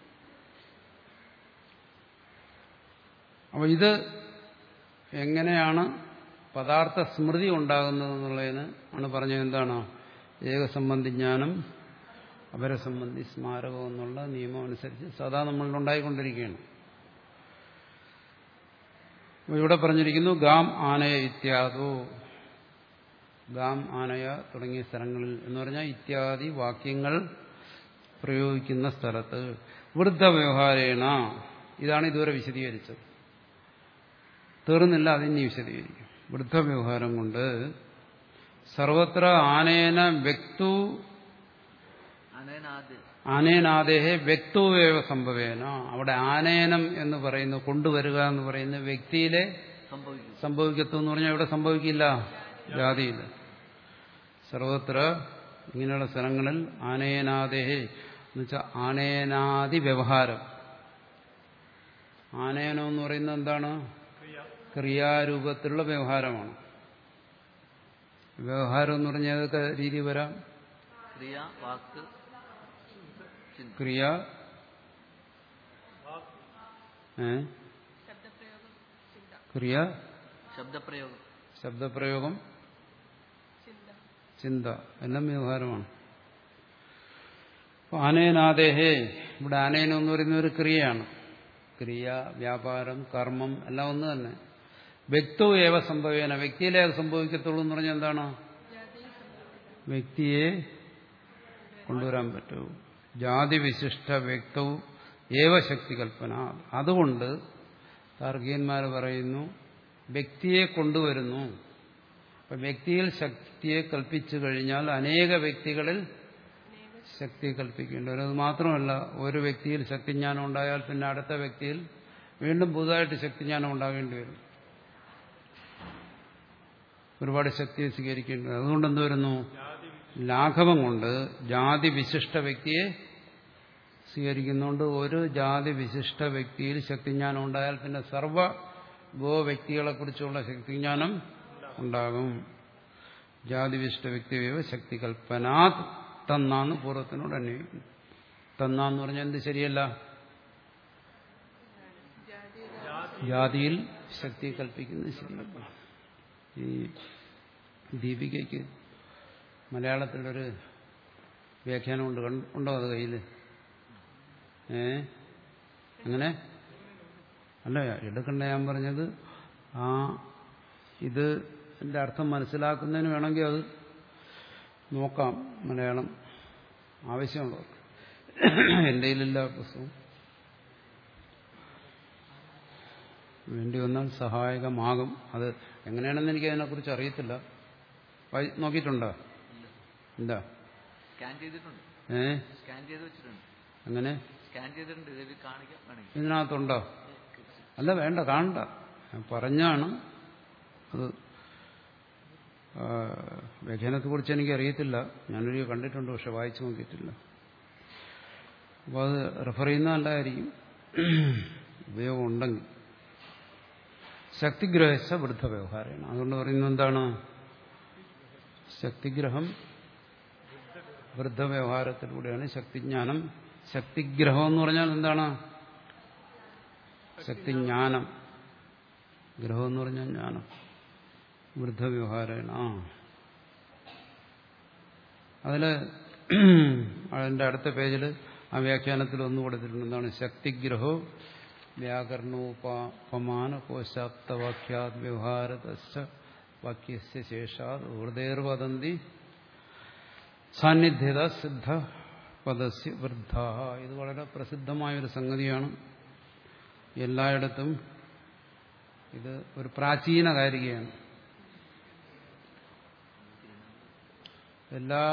അപ്പോൾ ഇത് എങ്ങനെയാണ് പദാർത്ഥ സ്മൃതി ഉണ്ടാകുന്നതെന്നുള്ളതിന് ആണ് പറഞ്ഞത്. എന്താണ്? ഏകസംബന്ധി ജ്ഞാനം അപരസംബന്ധി സ്മാരകം എന്നുള്ള നിയമം അനുസരിച്ച് സദാ നമ്മളിൽ ഉണ്ടായിക്കൊണ്ടിരിക്കുകയാണ്. ഇവിടെ പറഞ്ഞിരിക്കുന്നു ഗാം ആനയ ഇത്യാദോ, ഗാം ആനയ തുടങ്ങിയ സ്ഥലങ്ങളിൽ എന്ന് പറഞ്ഞാൽ ഇത്യാദി വാക്യങ്ങൾ പ്രയോഗിക്കുന്ന സ്ഥലത്ത് വൃദ്ധവ്യവഹാരേണ, ഇതാണ് ഇതുവരെ വിശദീകരിച്ചത്. തീർന്നില്ല, അതിനി വിശദീകരിക്കും. വൃദ്ധവ്യവഹാരം കൊണ്ട് സർവത്ര ആനേന വ്യക്തു ആനേനാദേഹേ വ്യക്തുവേവ സംഭവേന, അവിടെ ആനയനം എന്ന് പറയുന്നു, കൊണ്ടുവരിക എന്ന് പറയുന്ന വ്യക്തിയിലെ സംഭവിക്കത്തു എന്ന് പറഞ്ഞാൽ ഇവിടെ സംഭവിക്കില്ല, ജാതിയില്ല. സർവത്ര ഇങ്ങനെയുള്ള സ്ഥലങ്ങളിൽ ആനയനാദേഹേ എന്ന് വെച്ചാൽ ആനയനാദി വ്യവഹാരം. ആനയനം എന്ന് പറയുന്നത് എന്താണ്? ക്രിയാരൂപത്തിലുള്ള വ്യവഹാരമാണ്. വ്യവഹാരം എന്ന് പറഞ്ഞാൽ ഏതൊക്കെ രീതി വരാം? ക്രിയ, വാക്ക്, ക്രിയ, ക്രിയ, ശബ്ദപ്രയോഗം, ശബ്ദപ്രയോഗം, ചിന്ത, എല്ലാം വ്യവഹാരമാണ്. ആനയനാദേഹേ, ഇവിടെ ആനയനം എന്ന് പറയുന്ന ഒരു ക്രിയയാണ്. ക്രിയ, വ്യാപാരം, കർമ്മം എല്ലാം ഒന്ന് തന്നെ. വ്യക്തോ ഏവ സംഭവേന, വ്യക്തിയിലേ അത് സംഭവിക്കത്തുള്ളൂ എന്ന് പറഞ്ഞാൽ എന്താണ്? വ്യക്തിയെ കൊണ്ടുവരാൻ പറ്റൂ. ജാതി വിശിഷ്ട വ്യക്തവും ഏവ ശക്തി കൽപ്പന. അതുകൊണ്ട് താർക്കികന്മാർ പറയുന്നു വ്യക്തിയെ കൊണ്ടുവരുന്നു. അപ്പൊ വ്യക്തിയിൽ ശക്തിയെ കൽപ്പിച്ചു കഴിഞ്ഞാൽ അനേക വ്യക്തികളിൽ ശക്തി കൽപ്പിക്കേണ്ടി വരും. അത് മാത്രമല്ല, ഒരു വ്യക്തിയിൽ ശക്തിജ്ഞാനം ഉണ്ടായാൽ പിന്നെ അടുത്ത വ്യക്തിയിൽ വീണ്ടും പുതുതായിട്ട് ശക്തിജ്ഞാനം ഉണ്ടാകേണ്ടി വരും. ഒരുപാട് ശക്തിയെ സ്വീകരിക്കേണ്ടി വരും. അതുകൊണ്ട് എന്ത് വരുന്നു? ലാഘവം കൊണ്ട് ജാതി വിശിഷ്ട വ്യക്തിയെ സ്വീകരിക്കുന്നുണ്ട്. ഒരു ജാതി വിശിഷ്ട വ്യക്തിയിൽ ശക്തിജ്ഞാനം ഉണ്ടായാൽ പിന്നെ സർവ ഗോ വ്യക്തികളെക്കുറിച്ചുള്ള ശക്തിജ്ഞാനം ഉണ്ടാകും. ജാതി വിശിഷ്ട വ്യക്തിയോ ശക്തി കൽപ്പനാത് തന്നാന്ന് പൂർവ്വത്തിനോട് അന്വയിക്കുന്നു. തന്നാന്ന് പറഞ്ഞാൽ എന്ത് ശരിയല്ല? ജാതിയിൽ ശക്തി കൽപ്പിക്കുന്നത് ശരിയല്ല. ഈ ദീപികയ്ക്ക് മലയാളത്തിലൊരു വ്യാഖ്യാനമുണ്ട്. ഉണ്ടോ അത് കയ്യിൽ? ഏ അങ്ങനെ അല്ല, എടുക്കണ്ട. ഞാൻ പറഞ്ഞത് ആ ഇത് എന്റെ അർത്ഥം മനസ്സിലാക്കുന്നതിന് വേണമെങ്കിൽ അത് നോക്കാം. മലയാളം ആവശ്യമുള്ളത് എൻ്റെ കയ്യിലില്ല പുസ്തകം. വേണ്ടി വന്നാൽ സഹായകമാകും. അത് എങ്ങനെയാണെന്ന് എനിക്ക് അതിനെക്കുറിച്ച് അറിയത്തില്ല. നോക്കിയിട്ടുണ്ടോ? എന്താ സ്കാൻ ചെയ്തിട്ടുണ്ട്. ഏ സ്കാൻ ചെയ്ത് വെച്ചിട്ടുണ്ട്. അങ്ങനെ സ്കാൻ ചെയ്തിട്ടുണ്ട്. കാണിക്കാം വേണമെങ്കിൽ. ഇതിനകത്തുണ്ടോ? അല്ല, വേണ്ട, കാണണ്ട. ഞാൻ പറഞ്ഞാണ് അത്. വ്യാഖ്യാനത്തെ കുറിച്ച് എനിക്ക് അറിയത്തില്ല. ഞാനൊരു കണ്ടിട്ടുണ്ട്, പക്ഷെ വായിച്ചു നോക്കിയിട്ടില്ല. അപ്പോൾ അത് റെഫർ ചെയ്യുന്ന നല്ലതായിരിക്കും, ഉപയോഗം ഉണ്ടെങ്കിൽ. ശക്തിഗ്രഹശ വൃദ്ധ വ്യവഹാരമാണ്. അതുകൊണ്ട് പറയുന്നത് എന്താണ്? ശക്തിഗ്രഹം വൃദ്ധ വ്യവഹാരത്തിലൂടെയാണ് ശക്തിജ്ഞാനം. ശക്തിഗ്രഹം എന്ന് പറഞ്ഞാൽ എന്താണ്? ശക്തിജ്ഞാനം. ഗ്രഹം എന്ന് പറഞ്ഞാൽ ജ്ഞാനം. വൃദ്ധ വ്യവഹാരമാണ്. ആ അതില് അതിന്റെ അടുത്ത പേജിൽ ആ വ്യാഖ്യാനത്തിൽ ഒന്നു കൊടുത്തിട്ടുണ്ട്. എന്താണ്? ശക്തിഗ്രഹോ വ്യാകരണോപമാന കോശാപ്തവാക്യാത് വ്യവഹാരതശ്ച വാക്യസ്യ ശേഷാത് ഹൃദയർവദന്തി സാന്നിധ്യത സിദ്ധ പദസ്യ വൃദ്ധ. ഇത് വളരെ പ്രസിദ്ധമായൊരു സംഗതിയാണ്. എല്ലായിടത്തും ഇത് ഒരു പ്രാചീന കാരികയാണ്. എല്ലാ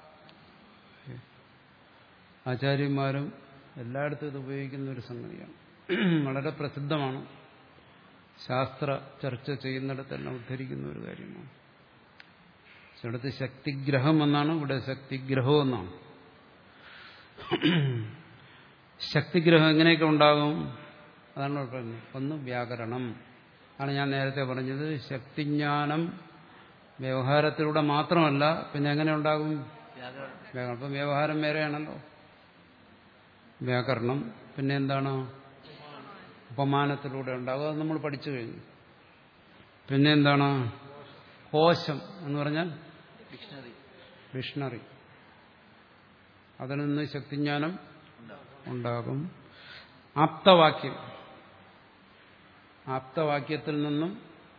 ആചാര്യന്മാരും എല്ലായിടത്തും ഇത് ഉപയോഗിക്കുന്ന ഒരു സംഗതിയാണ്. വളരെ പ്രസിദ്ധമാണ്. ശാസ്ത്ര ചർച്ച ചെയ്യുന്നിടത്തെല്ലാം ഉദ്ധരിക്കുന്ന ഒരു കാര്യമാണ്. ചിലടത്ത് ശക്തിഗ്രഹം എന്നാണ്, ഇവിടെ ശക്തിഗ്രഹം എന്നാണ്. ശക്തിഗ്രഹം എങ്ങനെയൊക്കെ ഉണ്ടാകും? അതാണ് പറയുന്നത്. ഒന്ന് വ്യാകരണം ആണ്. ഞാൻ നേരത്തെ പറഞ്ഞത് ശക്തിജ്ഞാനം വ്യവഹാരത്തിലൂടെ മാത്രമല്ല, പിന്നെ എങ്ങനെ ഉണ്ടാകും? വ്യാകരണം. അപ്പം വ്യവഹാരം വേറെയാണല്ലോ. വ്യാകരണം പിന്നെ എന്താണ്? ഉപമാനത്തിലൂടെ ഉണ്ടാകുക. അത് നമ്മൾ പഠിച്ചു കഴിഞ്ഞു. പിന്നെ എന്താണ്? കോശം എന്ന് പറഞ്ഞാൽ ഡിക്ഷണറി. ഡിക്ഷണറി. അതിൽ നിന്ന് ശക്തിജ്ഞാനം ഉണ്ടാകും. ആപ്തവാക്യം. ആപ്തവാക്യത്തിൽ നിന്നും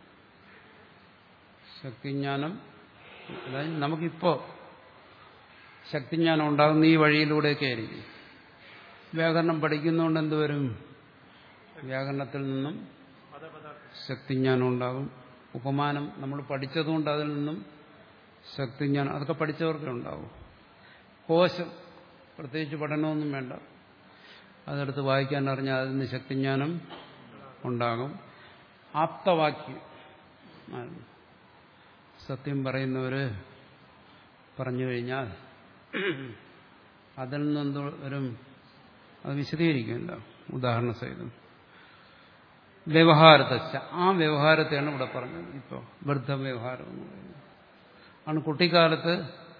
ശക്തിജ്ഞാനം. അതായത് നമുക്കിപ്പോ ശക്തിജ്ഞാനം ഉണ്ടാകുന്ന ഈ വഴിയിലൂടെയൊക്കെ ആയിരിക്കും. വ്യാകരണം പഠിക്കുന്നതുകൊണ്ട് എന്തുവരും? വ്യാകരണത്തിൽ നിന്നും ശക്തിജ്ഞാനം ഉണ്ടാകും. ഉപമാനം നമ്മൾ പഠിച്ചതുകൊണ്ട് അതിൽ നിന്നും ശക്തിജ്ഞാനം, അതൊക്കെ പഠിച്ചവർക്കേ ഉണ്ടാവും. കോശം പ്രത്യേകിച്ച് പഠനമൊന്നും വേണ്ട, അതെടുത്ത് വായിക്കാൻ അറിഞ്ഞാൽ അതിൽ നിന്ന് ശക്തിജ്ഞാനം ഉണ്ടാകും. ആപ്തവാക്യം, സത്യം പറയുന്നവര് പറഞ്ഞു കഴിഞ്ഞാൽ അതിൽ നിന്നെന്തോ വരും? അത് വിശദീകരിക്കുമല്ലോ ഉദാഹരണ സഹിതം. വ്യവഹാരത്തെ, ആ വ്യവഹാരത്തെയാണ് ഇവിടെ പറഞ്ഞത്. ഇപ്പോൾ വൃദ്ധ വ്യവഹാരം എന്ന് പറയുന്നത് ആണ്. കുട്ടിക്കാലത്ത്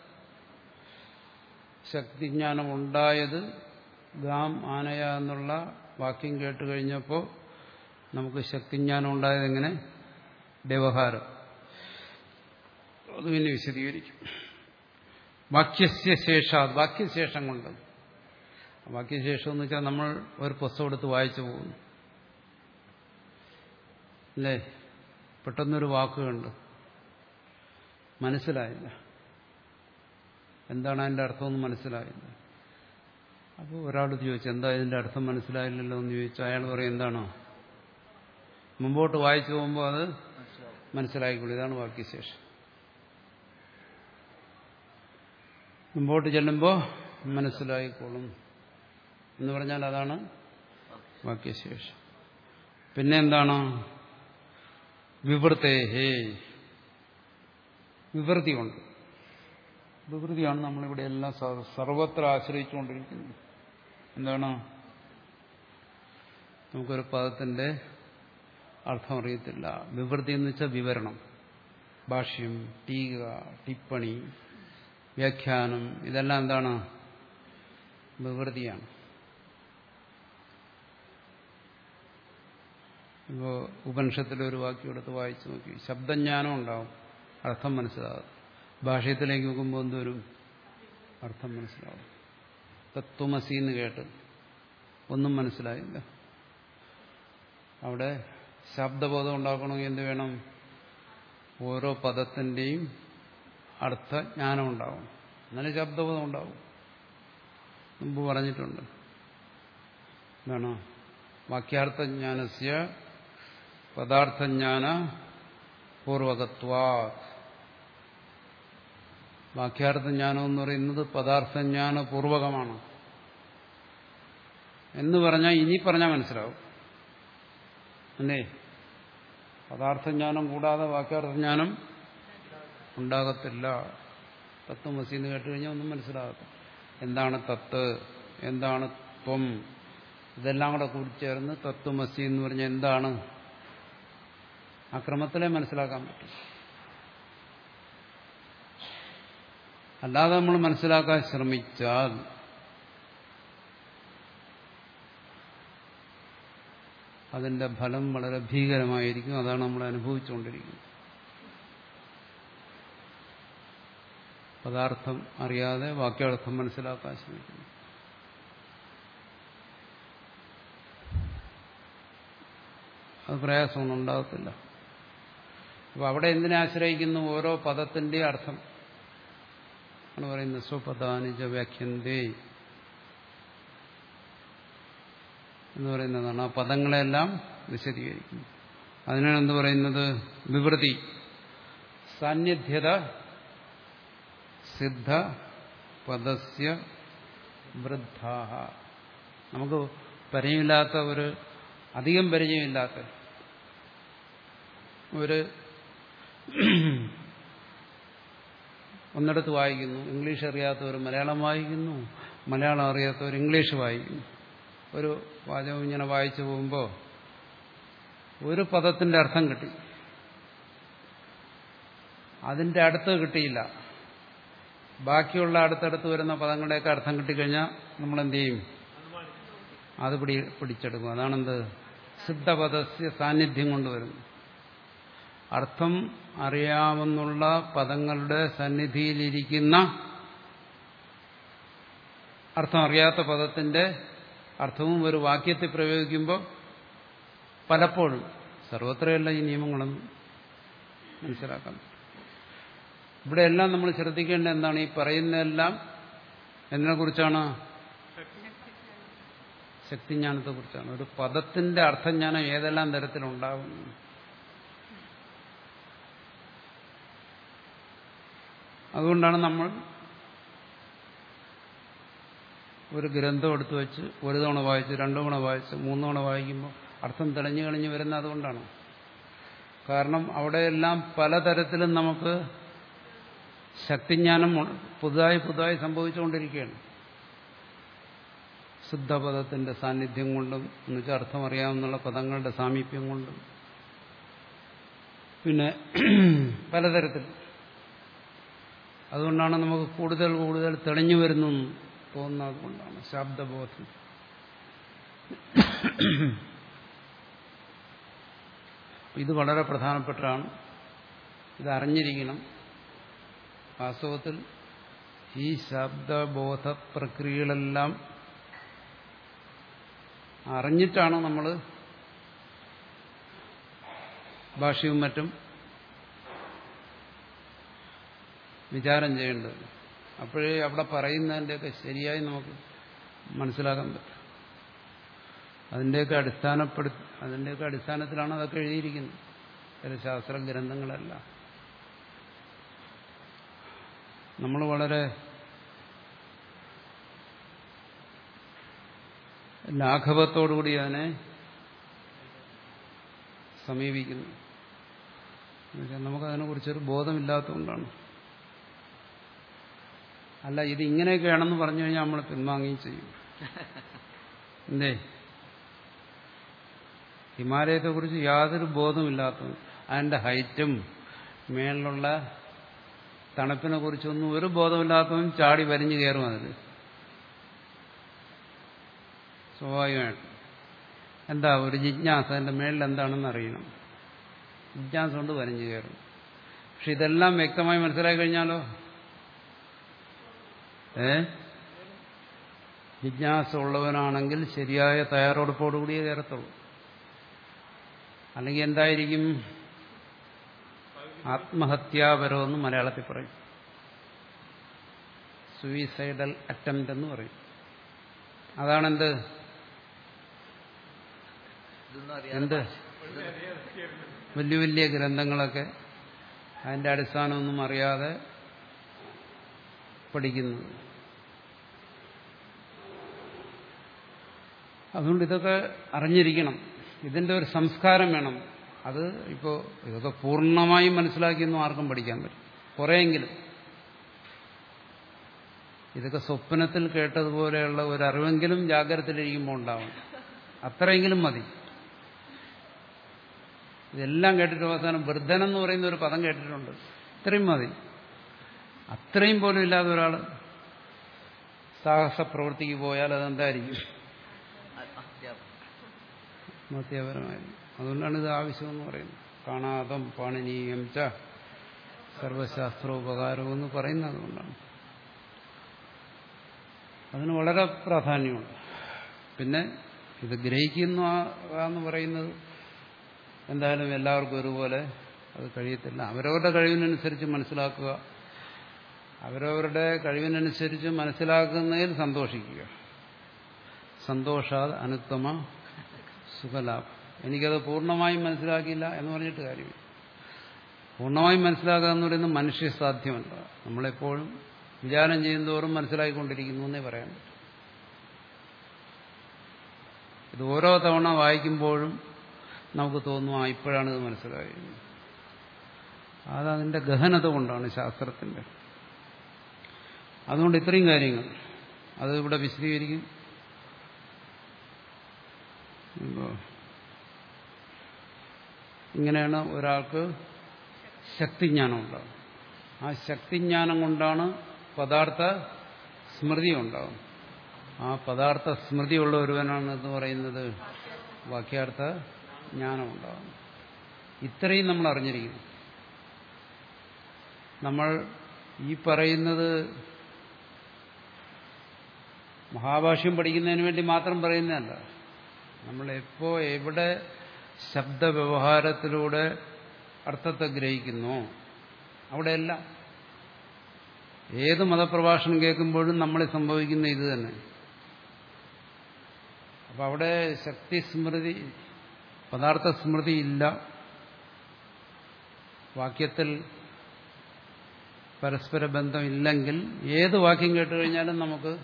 ശക്തിജ്ഞാനം ഉണ്ടായത് ഗാം ആനയ എന്നുള്ള വാക്യം കേട്ട് കഴിഞ്ഞപ്പോൾ നമുക്ക് ശക്തിജ്ഞാനം ഉണ്ടായത് എങ്ങനെ? വ്യവഹാരം. അത് പിന്നെ വിശദീകരിക്കും. വാക്യസ്യ ശേഷാത്, വാക്യശേഷം കൊണ്ട്. വാക്യശേഷം എന്ന് വെച്ചാൽ നമ്മൾ ഒരു പുസ്തകം എടുത്ത് വായിച്ചു പോകുന്നു അല്ലേ? പെട്ടെന്നൊരു വാക്ക് കണ്ട് മനസ്സിലായില്ല, എന്താണ് അതിൻ്റെ അർത്ഥമെന്ന് മനസ്സിലായില്ല. അപ്പോൾ ഒരാളോട് ചോദിച്ചു, എന്താ ഇതിൻ്റെ അർത്ഥം മനസ്സിലായില്ലല്ലോ എന്ന് ചോദിച്ചാൽ അയാൾ പറയും, എന്താണോ മുമ്പോട്ട് വായിച്ചു പോകുമ്പോൾ അത് മനസ്സിലാവും. മനസ്സിലായിക്കൊള്ളു. ഇതാണ് വാക്യശേഷം. മുമ്പോട്ട് ചെല്ലുമ്പോൾ മനസ്സിലായിക്കോളും എന്ന് പറഞ്ഞാൽ അതാണ് വാക്യശേഷം. പിന്നെ എന്താണ്? വിവൃത്തേഹേ, വിവൃതി കൊണ്ട്. വിവൃതിയാണ് നമ്മളിവിടെ എല്ലാം സർവത്ര ആശ്രയിച്ചുകൊണ്ടിരിക്കുന്നത്. എന്താണ്? നമുക്കൊരു പദത്തിന്റെ അർത്ഥം അറിയത്തില്ല. വിവൃതി എന്ന് വെച്ചാൽ വിവരണം. ഭാഷ്യം, ടീക, ടിപ്പണി, വ്യാഖ്യാനം, ഇതെല്ലാം എന്താണ്? വിവൃതിയാണ്. ഇപ്പോൾ ഉപനിഷത്തിലൊരു വാക്യം എടുത്ത് വായിച്ചു നോക്കി, ശബ്ദജ്ഞാനം ഉണ്ടാവും, അർത്ഥം മനസ്സിലാകും. ഭാഷ്യത്തിലേക്ക് നോക്കുമ്പോൾ എന്തോരും അർത്ഥം മനസ്സിലാവും. തത്വമസി എന്ന് കേട്ട് ഒന്നും മനസ്സിലായില്ല. അവിടെ ശബ്ദബോധം ഉണ്ടാക്കണമെങ്കിൽ എന്ത് വേണം? ഓരോ പദത്തിന്റെയും അർത്ഥജ്ഞാനം ഉണ്ടാവും, എന്നാലും ശബ്ദബോധം ഉണ്ടാവും. മുമ്പ് പറഞ്ഞിട്ടുണ്ട്. എന്താണ്? വാക്യാർത്ഥജ്ഞാനസ്യ പദാർത്ഥജ്ഞാന പൂർവകത്വാ. വാക്യാർത്ഥജ്ഞാനം എന്ന് പറയുന്നത് പദാർത്ഥജ്ഞാന പൂർവകമാണ് എന്ന് പറഞ്ഞാൽ ഇനി പറഞ്ഞാൽ മനസ്സിലാവും. അല്ലേ? പദാർത്ഥജ്ഞാനം കൂടാതെ വാക്യാർത്ഥജ്ഞാനം ഉണ്ടാകത്തില്ല. തത്വമസി എന്ന് കേട്ടുകഴിഞ്ഞാൽ ഒന്നും മനസ്സിലാകത്തില്ല. എന്താണ് തത്ത്, എന്താണ് ത്വം, ഇതെല്ലാം കൂടെ കൂടിച്ചേർന്ന് തത്വമസി എന്ന് പറഞ്ഞാൽ എന്താണ്, ആ ക്രമത്തിലേ മനസ്സിലാക്കാൻ പറ്റും. അല്ലാതെ നമ്മൾ മനസ്സിലാക്കാൻ ശ്രമിച്ചാൽ അതിന്റെ ഫലം വളരെ ഭീകരമായിരിക്കും. അതാണ് നമ്മൾ അനുഭവിച്ചുകൊണ്ടിരിക്കുന്നത്. പദാർത്ഥം അറിയാതെ വാക്യാർത്ഥം മനസ്സിലാക്കാൻ ശ്രമിക്കുന്നു. അത് പ്രയാസമൊന്നും ഉണ്ടാകത്തില്ല. അപ്പോൾ അവിടെ എന്തിനെ ആശ്രയിക്കുന്നു? ഓരോ പദത്തിന്റെ അർത്ഥം ആണ് പറയുന്നത്. സ്വപദാനിജ വ്യാഖ്യന്തേ എന്ന് പറയുന്നതാണ്. ആ പദങ്ങളെല്ലാം വിശദീകരിക്കുന്നു. അതിനാണ് എന്ത് പറയുന്നത്? വിവൃതി സാന്നിധ്യത സിദ്ധ പദസ്യ വൃദ്ധാഹ. നമുക്ക് പരിചയമില്ലാത്ത ഒരു അധികം പരിചയമില്ലാത്ത ഒരു ഒന്നിടത്ത് വായിക്കുന്നു, ഇംഗ്ലീഷ് അറിയാത്തവർ മലയാളം വായിക്കുന്നു, മലയാളം അറിയാത്തവർ ഇംഗ്ലീഷ് വായിക്കുന്നു. ഒരു വാചകം ഇങ്ങനെ വായിച്ചു പോകുമ്പോൾ ഒരു പദത്തിന്റെ അർത്ഥം കിട്ടി, അതിന്റെ അടുത്ത് കിട്ടിയില്ല. ബാക്കിയുള്ള അടുത്തടുത്ത് വരുന്ന പദങ്ങളുടെയൊക്കെ അർത്ഥം കിട്ടിക്കഴിഞ്ഞാൽ നമ്മൾ എന്ത് ചെയ്യും? അത് പിടി പിടിച്ചെടുക്കും. അതാണെന്ത്? സിദ്ധപദസ്യ സാന്നിധ്യം കൊണ്ടുവരുന്നു. അർത്ഥം അറിയാമെന്നുള്ള പദങ്ങളുടെ സന്നിധിയിലിരിക്കുന്ന അർത്ഥം അറിയാത്ത പദത്തിന്റെ അർത്ഥവും ഒരു വാക്യത്തിൽ പ്രയോഗിക്കുമ്പോൾ പലപ്പോഴും, സർവത്രയല്ല ഈ നിയമങ്ങളൊന്നും മനസ്സിലാക്കാൻ. ഇവിടെയെല്ലാം നമ്മൾ ശ്രദ്ധിക്കേണ്ട എന്താണ്? ഈ പറയുന്നതെല്ലാം എന്നതിനെക്കുറിച്ചാണ്? ശക്തിജ്ഞാനത്തെക്കുറിച്ചാണ്. ഒരു പദത്തിന്റെ അർത്ഥജ്ഞാനം ഏതെല്ലാം തരത്തിലുണ്ടാകുന്നു. അതുകൊണ്ടാണ് നമ്മൾ ഒരു ഗ്രന്ഥം എടുത്തു വെച്ച് ഒരു തവണ വായിച്ച്, രണ്ടു തവണ വായിച്ച്, മൂന്ന് തവണ വായിക്കുമ്പോൾ അർത്ഥം തെളിഞ്ഞു കളിഞ്ഞു വരുന്നത് അതുകൊണ്ടാണ്. കാരണം അവിടെയെല്ലാം പലതരത്തിലും നമുക്ക് ശക്തിജ്ഞാനം പുതുതായി പുതുതായി സംഭവിച്ചുകൊണ്ടിരിക്കുകയാണ്. ശുദ്ധപദത്തിന്റെ സാന്നിധ്യം കൊണ്ടും, എന്നുവെച്ചാൽ അർത്ഥം അറിയാവുന്ന പദങ്ങളുടെ സാമീപ്യം കൊണ്ടും, പിന്നെ പലതരത്തിൽ. അതുകൊണ്ടാണ് നമുക്ക് കൂടുതൽ കൂടുതൽ തെളിഞ്ഞു വരുന്നു തോന്നുന്നത്. കൊണ്ടാണ് ശബ്ദബോധം. ഇത് വളരെ പ്രധാനപ്പെട്ടതാണ്. ഇത് അറിഞ്ഞിരിക്കണം. വാസ്തവത്തിൽ ഈ ശബ്ദബോധ പ്രക്രിയകളെല്ലാം അറിഞ്ഞിട്ടാണ് നമ്മൾ ഭാഷ്യവും മറ്റും വിചാരം ചെയ്യേണ്ടത്. അപ്പോഴേ അവിടെ പറയുന്നതിൻ്റെയൊക്കെ ശരിയായി നമുക്ക് മനസ്സിലാക്കാൻ പറ്റും. അതിൻ്റെയൊക്കെ അടിസ്ഥാനപ്പെടുത്തി അതിൻ്റെയൊക്കെ അടിസ്ഥാനത്തിലാണ് അതൊക്കെ എഴുതിയിരിക്കുന്നത്, ചില ശാസ്ത്ര ഗ്രന്ഥങ്ങളെല്ലാം. നമ്മൾ വളരെ ലാഘവത്തോടുകൂടി അതിനെ സമീപിക്കുന്നു. നമുക്കതിനെക്കുറിച്ചൊരു ബോധമില്ലാത്തതുകൊണ്ടാണ്. അല്ല, ഇത് ഇങ്ങനെയൊക്കെയാണെന്ന് പറഞ്ഞു കഴിഞ്ഞാൽ നമ്മൾ പിൻവാങ്ങുകയും ചെയ്യും. എന്തേ? ഹിമാലയത്തെക്കുറിച്ച് യാതൊരു ബോധമില്ലാത്തതും അതിൻ്റെ ഹൈറ്റും മേളിലുള്ള തണുപ്പിനെ കുറിച്ചൊന്നും ഒരു ബോധമില്ലാത്തതും ചാടി വലിഞ്ഞു കയറും അതിൽ സ്വാഭാവികമായിട്ട്. എന്താ ഒരു ജിജ്ഞാസ, അതിൻ്റെ മേളിൽ എന്താണെന്ന് അറിയണം, ജിജ്ഞാസ കൊണ്ട് വലിഞ്ഞു കയറും. പക്ഷെ ഇതെല്ലാം വ്യക്തമായി മനസ്സിലാക്കി കഴിഞ്ഞാലോ ഏ ജിജ്ഞാസ ഉള്ളവനാണെങ്കിൽ ശരിയായ തയ്യാറെടുപ്പോടുകൂടിയേ കയറത്തുള്ളൂ. അല്ലെങ്കിൽ എന്തായിരിക്കും? ആത്മഹത്യാപരമെന്ന് മലയാളത്തിൽ പറയും, സൂയിസൈഡൽ അറ്റംപ്റ്റ് എന്ന് പറയും. അതാണെന്ത്? എന്ത് വലിയ വലിയ ഗ്രന്ഥങ്ങളൊക്കെ അതിൻ്റെ അടിസ്ഥാനമൊന്നും അറിയാതെ പഠിക്കുന്നത്. അതുകൊണ്ട് ഇതൊക്കെ അറിഞ്ഞിരിക്കണം, ഇതിൻ്റെ ഒരു സംസ്കാരം വേണം. അത് ഇപ്പോൾ ഇതൊക്കെ പൂർണ്ണമായും മനസ്സിലാക്കിയൊന്നും ആർക്കും പഠിക്കാൻ പറ്റും, കുറേയെങ്കിലും. ഇതൊക്കെ സ്വപ്നത്തിൽ കേട്ടതുപോലെയുള്ള ഒരു അറിവെങ്കിലും ജാഗ്രതയിലിരിക്കുമ്പോൾ ഉണ്ടാവണം, അത്രയെങ്കിലും മതി. ഇതെല്ലാം കേട്ടിട്ട് അവസാനം വൃദ്ധനെന്ന് പറയുന്ന ഒരു പദം കേട്ടിട്ടുണ്ട്, ഇത്രയും മതി. അത്രയും പോലും ഇല്ലാതെ ഒരാൾ സാഹസ പ്രവൃത്തിക്ക് പോയാൽ അതെന്തായിരിക്കും? ആത്മഹത്യാപരമായിരിക്കും. അതുകൊണ്ടാണ് ഇത് ആവശ്യമെന്ന് പറയുന്നത്. കാണാതം പാണിനീയം ച സർവശാസ്ത്രോപകാരവും എന്ന് പറയുന്നത് അതുകൊണ്ടാണ്. അതിന് വളരെ പ്രാധാന്യമുണ്ട്. പിന്നെ ഇത് ഗ്രഹിക്കുന്ന എന്ന് പറയുന്നത് എന്തായാലും എല്ലാവർക്കും ഒരുപോലെ അത് കഴിയത്തില്ല. അവരവരുടെ കഴിവിനനുസരിച്ച് മനസ്സിലാക്കുക, അവരവരുടെ കഴിവിനനുസരിച്ച് മനസ്സിലാക്കുന്നതിൽ സന്തോഷിക്കുക. സന്തോഷാത് അനുത്തമ സുഖലാഭം. എനിക്കത് പൂർണ്ണമായും മനസ്സിലാക്കിയില്ല എന്ന് പറഞ്ഞിട്ട് കാര്യമില്ല. പൂർണ്ണമായും മനസ്സിലാക്കുക എന്ന് പറയുന്നത് മനുഷ്യസാധ്യമല്ല. നമ്മളെപ്പോഴും വിചാരം ചെയ്യുന്നതോറും മനസ്സിലാക്കിക്കൊണ്ടിരിക്കുന്നു എന്നേ പറയാൻ പറ്റും. ഇത് ഓരോ തവണ വായിക്കുമ്പോഴും നമുക്ക് തോന്നും, ആ ഇപ്പോഴാണ് ഇത് മനസ്സിലായത്. അതതിൻ്റെ ഗഹനത കൊണ്ടാണ് ശാസ്ത്രത്തിൻ്റെ. അതുകൊണ്ട് ഇത്രയും കാര്യങ്ങൾ അത് ഇവിടെ വിശദീകരിക്കും. ഇങ്ങനെയാണ് ഒരാൾക്ക് ശക്തിജ്ഞാനം ഉണ്ടാകും. ആ ശക്തിജ്ഞാനം കൊണ്ടാണ് പദാർത്ഥ സ്മൃതി ഉണ്ടാകും. ആ പദാർത്ഥ സ്മൃതിയുള്ള ഒരുവനാണ് എന്ന് പറയുന്നത് വാക്യാർത്ഥ ജ്ഞാനം ഉണ്ടാകും. ഇത്രയും നമ്മൾ അറിഞ്ഞിരിക്കുന്നു. നമ്മൾ ഈ പറയുന്നത് മഹാഭാഷ്യം പഠിക്കുന്നതിന് വേണ്ടി മാത്രം പറയുന്നതല്ല. നമ്മളെപ്പോ എവിടെ ശബ്ദവ്യവഹാരത്തിലൂടെ അർത്ഥത്തെ ഗ്രഹിക്കുന്നു അവിടെയെല്ലാം ഏത് മതപ്രഭാഷണം കേൾക്കുമ്പോഴും നമ്മളെ സംഭവിക്കുന്ന ഇത് തന്നെ. അപ്പം അവിടെ ശക്തിസ്മൃതി, പദാർത്ഥ സ്മൃതി ഇല്ല. വാക്യത്തിൽ പരസ്പര ബന്ധമില്ലെങ്കിൽ ഏത് വാക്യം കേട്ട് കഴിഞ്ഞാലും നമുക്ക്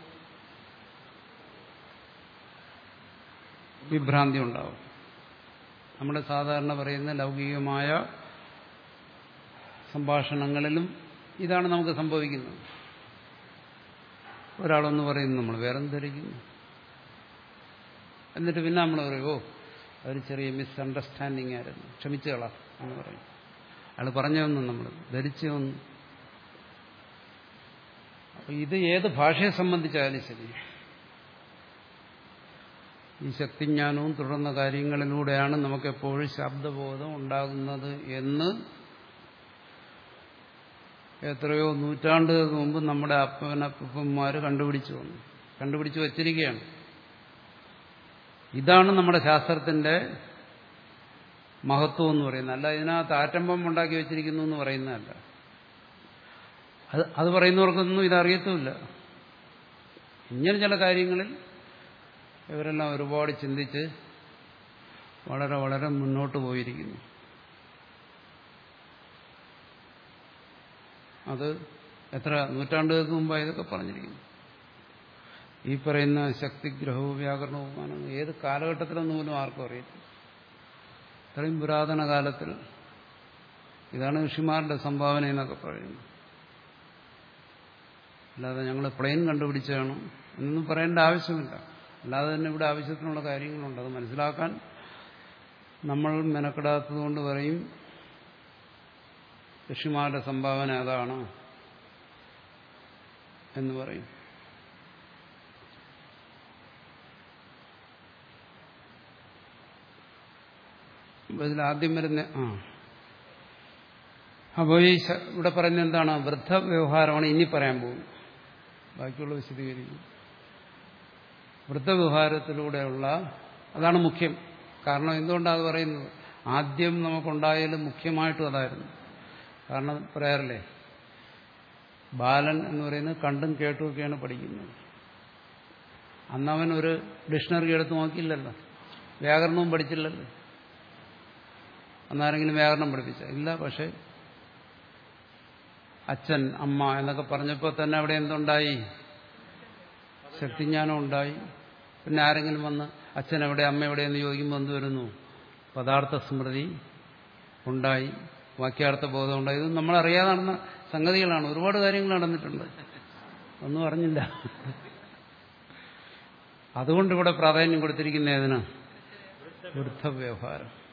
വിഭ്രാന്തി ഉണ്ടാവും. നമ്മുടെ സാധാരണ പറയുന്ന ലൗകികമായ സംഭാഷണങ്ങളിലും ഇതാണ് നമുക്ക് സംഭവിക്കുന്നത്. ഒരാളൊന്ന് പറയുന്നു, നമ്മൾ വേറെ ധരിക്കുന്നു. എന്നിട്ട് പിന്നെ നമ്മൾ പറയുമോ അതൊരു ചെറിയ മിസ്അണ്ടർസ്റ്റാൻഡിങ് ആയിരുന്നു, ക്ഷമിച്ചു കളാം എന്ന് പറയും. അയാൾ പറഞ്ഞതൊന്നും നമ്മൾ ധരിച്ചൊന്നും. അപ്പൊ ഇത് ഏത് ഭാഷയെ സംബന്ധിച്ചാലും ശരി, ഈ ശക്തിജ്ഞാനവും തുടർന്ന കാര്യങ്ങളിലൂടെയാണ് നമുക്കെപ്പോഴും ശബ്ദബോധം ഉണ്ടാകുന്നത് എന്ന് എത്രയോ നൂറ്റാണ്ടുകൾക്ക് മുമ്പ് നമ്മുടെ അപ്പനപ്പന്മാർ കണ്ടുപിടിച്ചു വന്നു, കണ്ടുപിടിച്ചു വച്ചിരിക്കുകയാണ്. ഇതാണ് നമ്മുടെ ശാസ്ത്രത്തിന്റെ മഹത്വം എന്ന് പറയുന്നത്. അല്ല ഇതിനകത്ത് ആറ്റംബം ഉണ്ടാക്കി വെച്ചിരിക്കുന്നു എന്ന് പറയുന്നതല്ല. അത് അത് പറയുന്നവർക്കൊന്നും ഇതറിയത്തുമില്ല. ഇങ്ങനെ ചില കാര്യങ്ങളിൽ ഇവരെല്ലാം ഒരുപാട് ചിന്തിച്ച് വളരെ വളരെ മുന്നോട്ട് പോയിരിക്കുന്നു. അത് എത്ര നൂറ്റാണ്ടുകൾക്ക് മുമ്പാണ് ഇതൊക്കെ പറഞ്ഞിരിക്കുന്നു. ഈ പറയുന്ന ശക്തിഗ്രഹവും വ്യാകരണവും ഏത് കാലഘട്ടത്തിലൊന്നും പോലും ആർക്കും അറിയത്തില്ല. ഇത്രയും പുരാതന കാലത്തിൽ ഇതാണ് ഋഷിമാരുടെ സംഭാവന എന്നൊക്കെ പറയുന്നത്. അല്ലാതെ ഞങ്ങൾ പ്ലെയിൻ കണ്ടുപിടിച്ചതാണ് എന്നൊന്നും പറയേണ്ട ആവശ്യമില്ല. അല്ലാതെ തന്നെ ഇവിടെ ആവശ്യത്തിനുള്ള കാര്യങ്ങളുണ്ട്. അത് മനസ്സിലാക്കാൻ നമ്മൾ മെനക്കെടാത്തത് കൊണ്ട് പറയും ഋഷിമാരുടെ സംഭാവന അതാണ് എന്ന് പറയും. ഇതിലാദ്യം വരുന്ന ആ അപ്പോൾ ഈ ഇവിടെ പറയുന്നത് എന്താണ്? വൃദ്ധ വ്യവഹാരമാണ് ഇനി പറയാൻ പോകുന്നത്. ബാക്കിയുള്ള വിശദീകരിക്കും. വൃദ്ധവ്യവഹാരത്തിലൂടെയുള്ള അതാണ് മുഖ്യം. കാരണം എന്തുകൊണ്ടാണ് അത് പറയുന്നത്? ആദ്യം നമുക്കുണ്ടായാലും മുഖ്യമായിട്ടും അതായിരുന്നു. കാരണം പറയാറില്ലേ, ബാലൻ എന്ന് പറയുന്നത് കണ്ടും കേട്ടുമൊക്കെയാണ് പഠിക്കുന്നത്. അന്നവൻ ഒരു ഡിക്ഷണറി എടുത്ത് നോക്കിയില്ലല്ലോ, വ്യാകരണവും പഠിച്ചില്ലല്ലോ. അന്നാരെങ്കിലും വ്യാകരണം പഠിപ്പിച്ച ഇല്ല. പക്ഷെ അച്ഛൻ അമ്മ എന്നൊക്കെ പറഞ്ഞപ്പോൾ തന്നെ അവിടെ എന്തുണ്ടായി? ശക്തിജ്ഞാനം ഉണ്ടായി. പിന്നെ ആരെങ്കിലും വന്ന് അച്ഛൻ എവിടെ അമ്മ എവിടെയെന്ന് ചോദിക്കുമ്പോൾ എന്ത് വരുന്നു? പദാർത്ഥ സ്മൃതി ഉണ്ടായി, വാക്യാർത്ഥ ബോധം ഉണ്ടായി. ഇത് നമ്മളറിയാതെ നടന്ന സംഗതികളാണ്. ഒരുപാട് കാര്യങ്ങൾ നടന്നിട്ടുണ്ട്, ഒന്നും അറിഞ്ഞില്ല. അതുകൊണ്ട് ഇവിടെ പ്രാധാന്യം കൊടുത്തിരിക്കുന്ന ഏതിന്? വൃദ്ധവ്യവഹാരം.